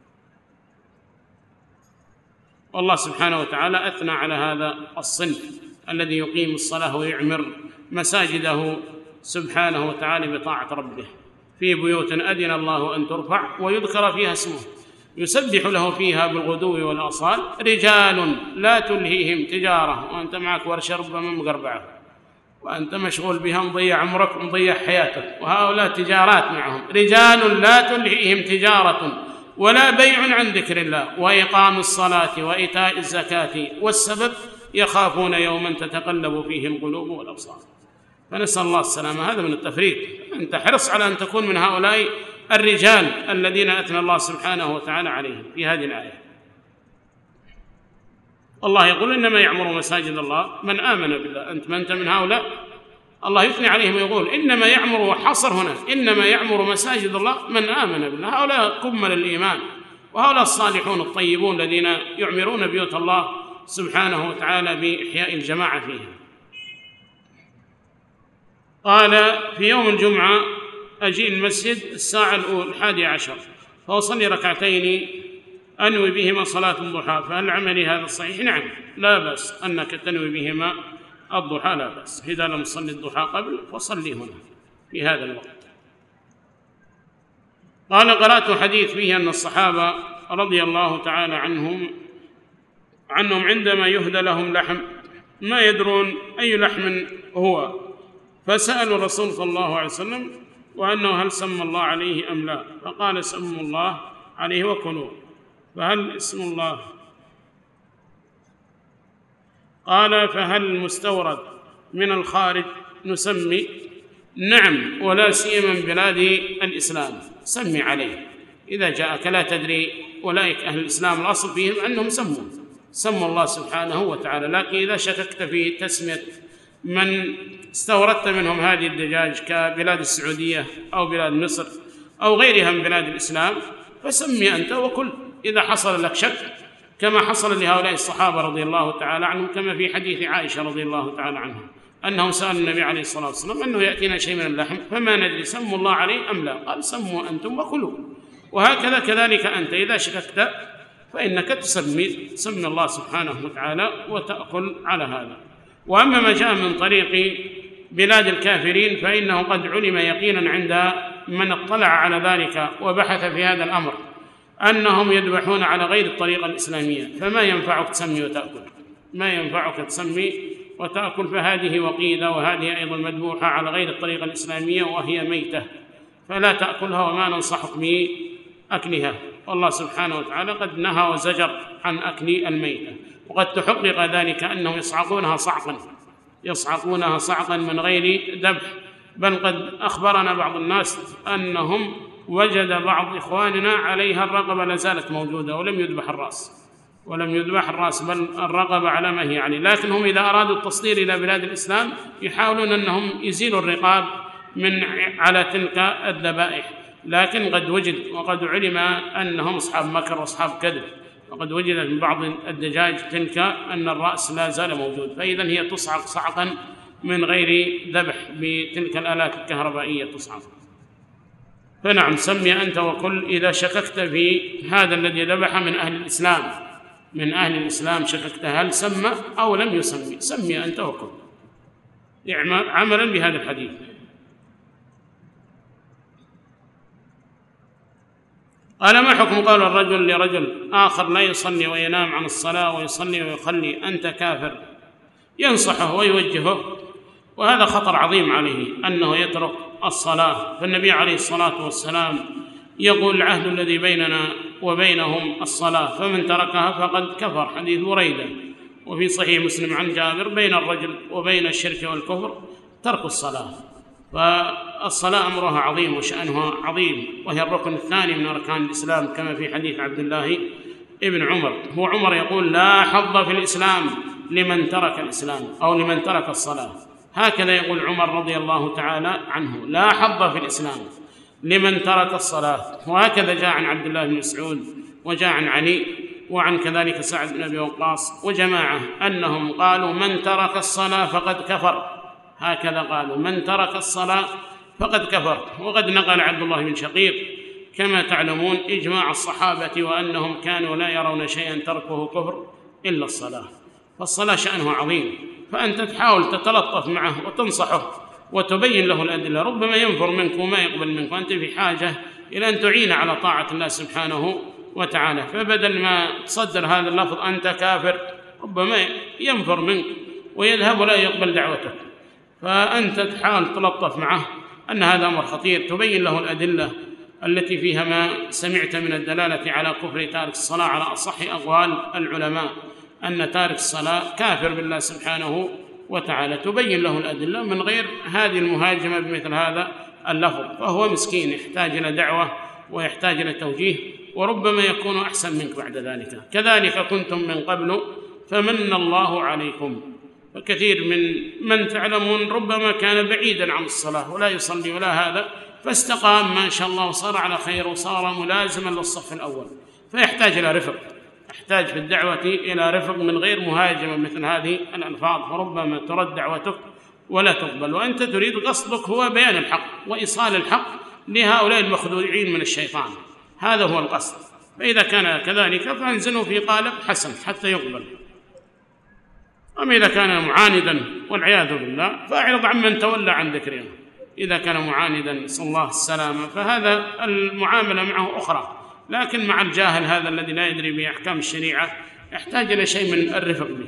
والله سبحانه وتعالى أثنى على هذا الصنف الذي يقيم الصلاة ويعمر مساجده سبحانه وتعالى بطاعة ربه، في بيوت أذن الله أن ترفع ويذكر فيها اسمه يسبح له فيها بالغدو والآصال رجال لا تلهيهم تجارة، وأنت معك ورشة ربما مقربعة وأنت مشغول بها مضيع عمرك ومضيع حياتك، وهؤلاء تجارات معهم، رجال لا تلهيهم تجارة ولا بيع عن ذكر الله وإقام الصلاة وإيتاء الزكاة، والسبب يخافون يوما تتقلب فيه القلوب والأبصار. فنسأل الله السلامة. هذا من التفريط، أنت حرص على أن تكون من هؤلاء الرجال الذين أثنى الله سبحانه وتعالى عليهم في هذه الآية. الله يقول إنما يعمر مساجد الله من آمن بالله، أنت ما أنت من هؤلاء؟ الله يثني عليهم ويقول إنما يعمر، وحصر هنا إنما يعمر مساجد الله من آمن بالله، هؤلاء كمل الإيمان، وهؤلاء الصالحون الطيبون الذين يعمرون بيوت الله سبحانه وتعالى بإحياء الجماعة فيها. قال في يوم الجمعة أجي المسجد الساعة 11 فأصلي ركعتين أنوي بهما صلاة الضحى، فهل عملي هذا صحيح؟ نعم، لا بأس أنك تنوي بهما الضحى، لا بأس، إذا لم تصلي الضحى قبل فصلي هنا في هذا الوقت. قال قرأت حديث فيه أن الصحابة رضي الله تعالى عنهم عندما يهدى لهم لحم ما يدرون أي لحم هو، فسألوا الرسول صلى الله عليه وسلم وأنه هل سمى الله عليه أم لا، فقال سموا الله عليه وكلوا. فهل اسم الله؟ قال فهل المستورد من الخارج نسمي؟ نعم، ولا سيما من بلاد الإسلام سمي عليه، إذا جاءك لا تدري أولئك أهل الإسلام الأصل فيهم أنهم سموا الله سبحانه وتعالى، لكن إذا شككت في تسمية من استوردت منهم هذه الدجاج كبلاد السعودية أو بلاد مصر أو غيرها من بلاد الإسلام فسمي أنت وكل، إذا حصل لك شك كما حصل لهؤلاء الصحابة رضي الله تعالى عنهم، كما في حديث عائشة رضي الله تعالى عنها أنهم سألوا النبي عليه الصلاة والسلام أنه يأتينا شيء من اللحم فما ندري سموا الله عليه أم لا، قال سموا أنتم وكلوا. وهكذا كذلك أنت إذا شككت فإنك تسمي الله سبحانه وتعالى وتأكل على هذا. وأما ما جاء من طريق بلاد الكافرين فإنه قد علم يقينا عند من اطلع على ذلك وبحث في هذا الأمر أنهم يذبحون على غير الطريقة الإسلامية، فما ينفعك تسمي وتأكل، ما ينفعك تسمي وتأكل، فهذه وقيدة وهذه أيضا مذبوحة على غير الطريقة الإسلامية وهي ميتة، فلا تأكلها وما ننصحك بأكلها، والله سبحانه وتعالى قد نهى وزجر عن أكل الميتة. وقد تحقق ذلك أنهم يصعقونها صعقا من غير ذبح، بل قد أخبرنا بعض الناس أنهم وجد بعض إخواننا عليها الرقبة لازالت موجودة ولم يذبح الرأس بل الرقبة على ما هي عليه، لكن هم إذا أرادوا التصدير إلى بلاد الإسلام يحاولون أنهم يزيلوا الرقاب من على تلك الذبائح، لكن قد وجد وقد علم أنهم أصحاب مكر وأصحاب كذب، وقد وجد من بعض الدجاج تلك أن الرأس لا زال موجود، فإذا هي تصعق صعقا من غير ذبح بتلك الآلات الكهربائية تصعق. فنعم سمي أنت وكل إذا شككت في هذا الذي ذبح من أهل الإسلام شككت هل سمى أو لم يسمي، سمي أنت وكل عملا بهذا الحديث. قال ما حكم قول الرجل لرجل آخر لا يصلي وينام عن الصلاة ويصلي ويخلي أنت كافر؟ ينصحه ويوجهه، وهذا خطر عظيم عليه أنه يترك الصلاة، فالنبي عليه الصلاة والسلام يقول العهد الذي بيننا وبينهم الصلاة فمن تركها فقد كفر، حديث بريدة. وفي صحيح مسلم عن جابر بين الرجل وبين الشرك والكفر ترك الصلاة، فالصلاة أمرها عظيم وشأنها عظيم، وهي الركن الثاني من أركان الإسلام كما في حديث عبد الله ابن عمر. هو عمر يقول: لا حظ في الإسلام لمن ترك الإسلام أو لمن ترك الصلاة. هكذا يقول عمر رضي الله تعالى عنه: لا حظ في الإسلام لمن ترك الصلاة. وهكذا جاء عن عبد الله بن مسعود وجاء عن علي وعن كذلك سعد بن أبي وقاص وجماعة أنهم قالوا: من ترك الصلاة فقد كفر. هكذا قالوا: من ترك الصلاة فقد كفر. وقد نقل عبد الله بن شقيق كما تعلمون إجماع الصحابة وأنهم كانوا لا يرون شيئا تركه كفر إلا الصلاة. فالصلاة شأنها عظيم، فأنت تحاول تتلطف معه وتنصحه وتبين له الأدلة. ربما ينفر منك وما يقبل منك، وأنت في حاجة إلى أن تعين على طاعة الله سبحانه وتعالى. فبدل ما تصدر هذا اللفظ أنت كافر، ربما ينفر منك ويذهب ولا يقبل دعوتك. فأنت تحاول تلطف معه أن هذا أمر خطير، تبين له الأدلة التي فيها ما سمعت من الدلالة على كفر تارك الصلاة على أصح أقوال العلماء، أن تارك الصلاة كافر بالله سبحانه وتعالى. تبين له الأدلة من غير هذه المهاجمة بمثل هذا اللفظ، فهو مسكين يحتاج إلى دعوة ويحتاج إلى توجيه، وربما يكون أحسن منك بعد ذلك. كذلك كنتم من قبل فمن الله عليكم. فكثير من تعلمون ربما كان بعيدا عن الصلاة ولا يصلي ولا هذا، فاستقام ما شاء الله وصار على خير وصار ملازما للصف الأول، فيحتاج إلى رفق، يحتاج في الدعوة إلى رفق من غير مهاجمة مثل هذه الألفاظ، فربما ترد دعوتك ولا تقبل، وأنت تريد قصدك هو بيان الحق وإيصال الحق لهؤلاء المخدوعين من الشيطان، هذا هو القصد. فإذا كان كذلك فانزلوا في قالب حسن حتى يقبل. أما إذا كان معاندا والعياذ بالله فأعرض عمن تولى عن ذكرهم. إذا كان معاندا صلى الله السلامة فهذا المعاملة معه أخرى، لكن مع الجاهل هذا الذي لا يدري بأحكام الشريعة يحتاج إلى شيء من الرفق به.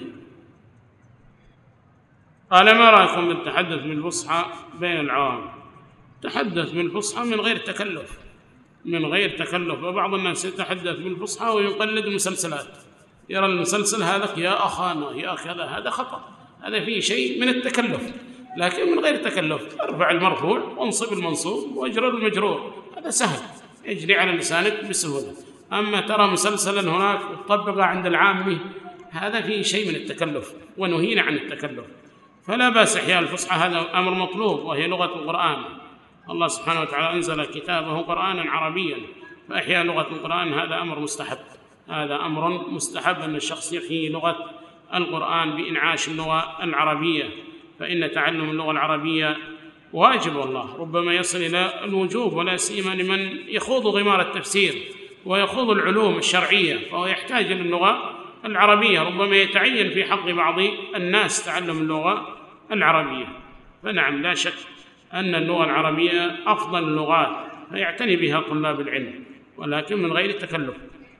قال: ما رأيكم بالتحدث بالفصحى بين العوام؟ تحدث بالفصحى من غير تكلف، من غير تكلف. وبعض الناس يتحدث بالفصحى ويقلد المسلسلات، يرى المسلسل هذا يا أخانا يا كذا، هذا خطأ، هذا فيه شيء من التكلف، لكن من غير تكلف. ارفع المرفوع وانصب المنصوب واجرر المجرور، هذا سهل يجري على لسانك بسهولة. أما ترى مسلسلا هناك وتطبقه عند العامي، هذا فيه شيء من التكلف ونهينا عن التكلف. فلا بأس إحياء الفصحى، هذا أمر مطلوب وهي لغة القرآن. الله سبحانه وتعالى أنزل كتابه قرآنا عربيا، فإحياء لغة القرآن هذا أمر مستحب، هذا أمر مستحب أن الشخص يحيي لغة القرآن بإنعاش اللغة العربية، فإن تعلم اللغة العربية واجب والله، ربما يصل إلى الوجوب، ولا سيما لمن يخوض غمار التفسير ويخوض العلوم الشرعية، فهو يحتاج للغة العربية. ربما يتعين في حق بعض الناس تعلم اللغة العربية. فنعم لا شك أن اللغة العربية أفضل اللغات، فيعتني بها طلاب العلم، ولكن من غير تكلف.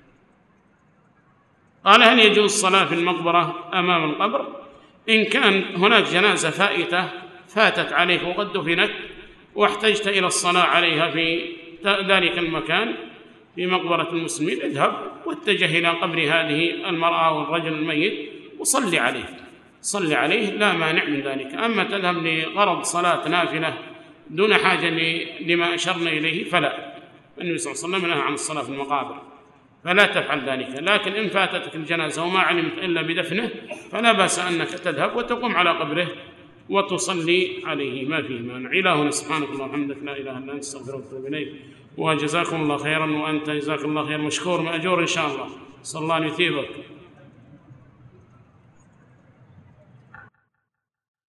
قال: هل يجوز الصلاة في المقبرة أمام القبر؟ إن كان هناك جنازة فاتت عليك وقد دفنت واحتجت إلى الصلاة عليها في ذلك المكان في مقبرة المسلمين، اذهب واتجه إلى قبر هذه المرأة والرجل الميت وصلي عليه، صلي عليه، لا مانع من ذلك. أما تذهب لغرض صلاة نافلة دون حاجة لما أشرنا إليه فلا. النبي صلى الله عليه وسلم نهى عن الصلاة في المقابر، فلا تفعل ذلك. لكن إن فاتتك الجنازة وما علمت إلا بدفنه فلا بأس أنك تذهب وتقوم على قبره وتصلي عليه، ما فيه مانع. إلهنا سبحانك اللهم وبحمدك لا إله إلا أنت استغفرك وأتوب إليك. وجزاكم الله خيرا، وأنت جزاك الله خير مشكور مأجور إن شاء الله. صلى الله أن يثيبك.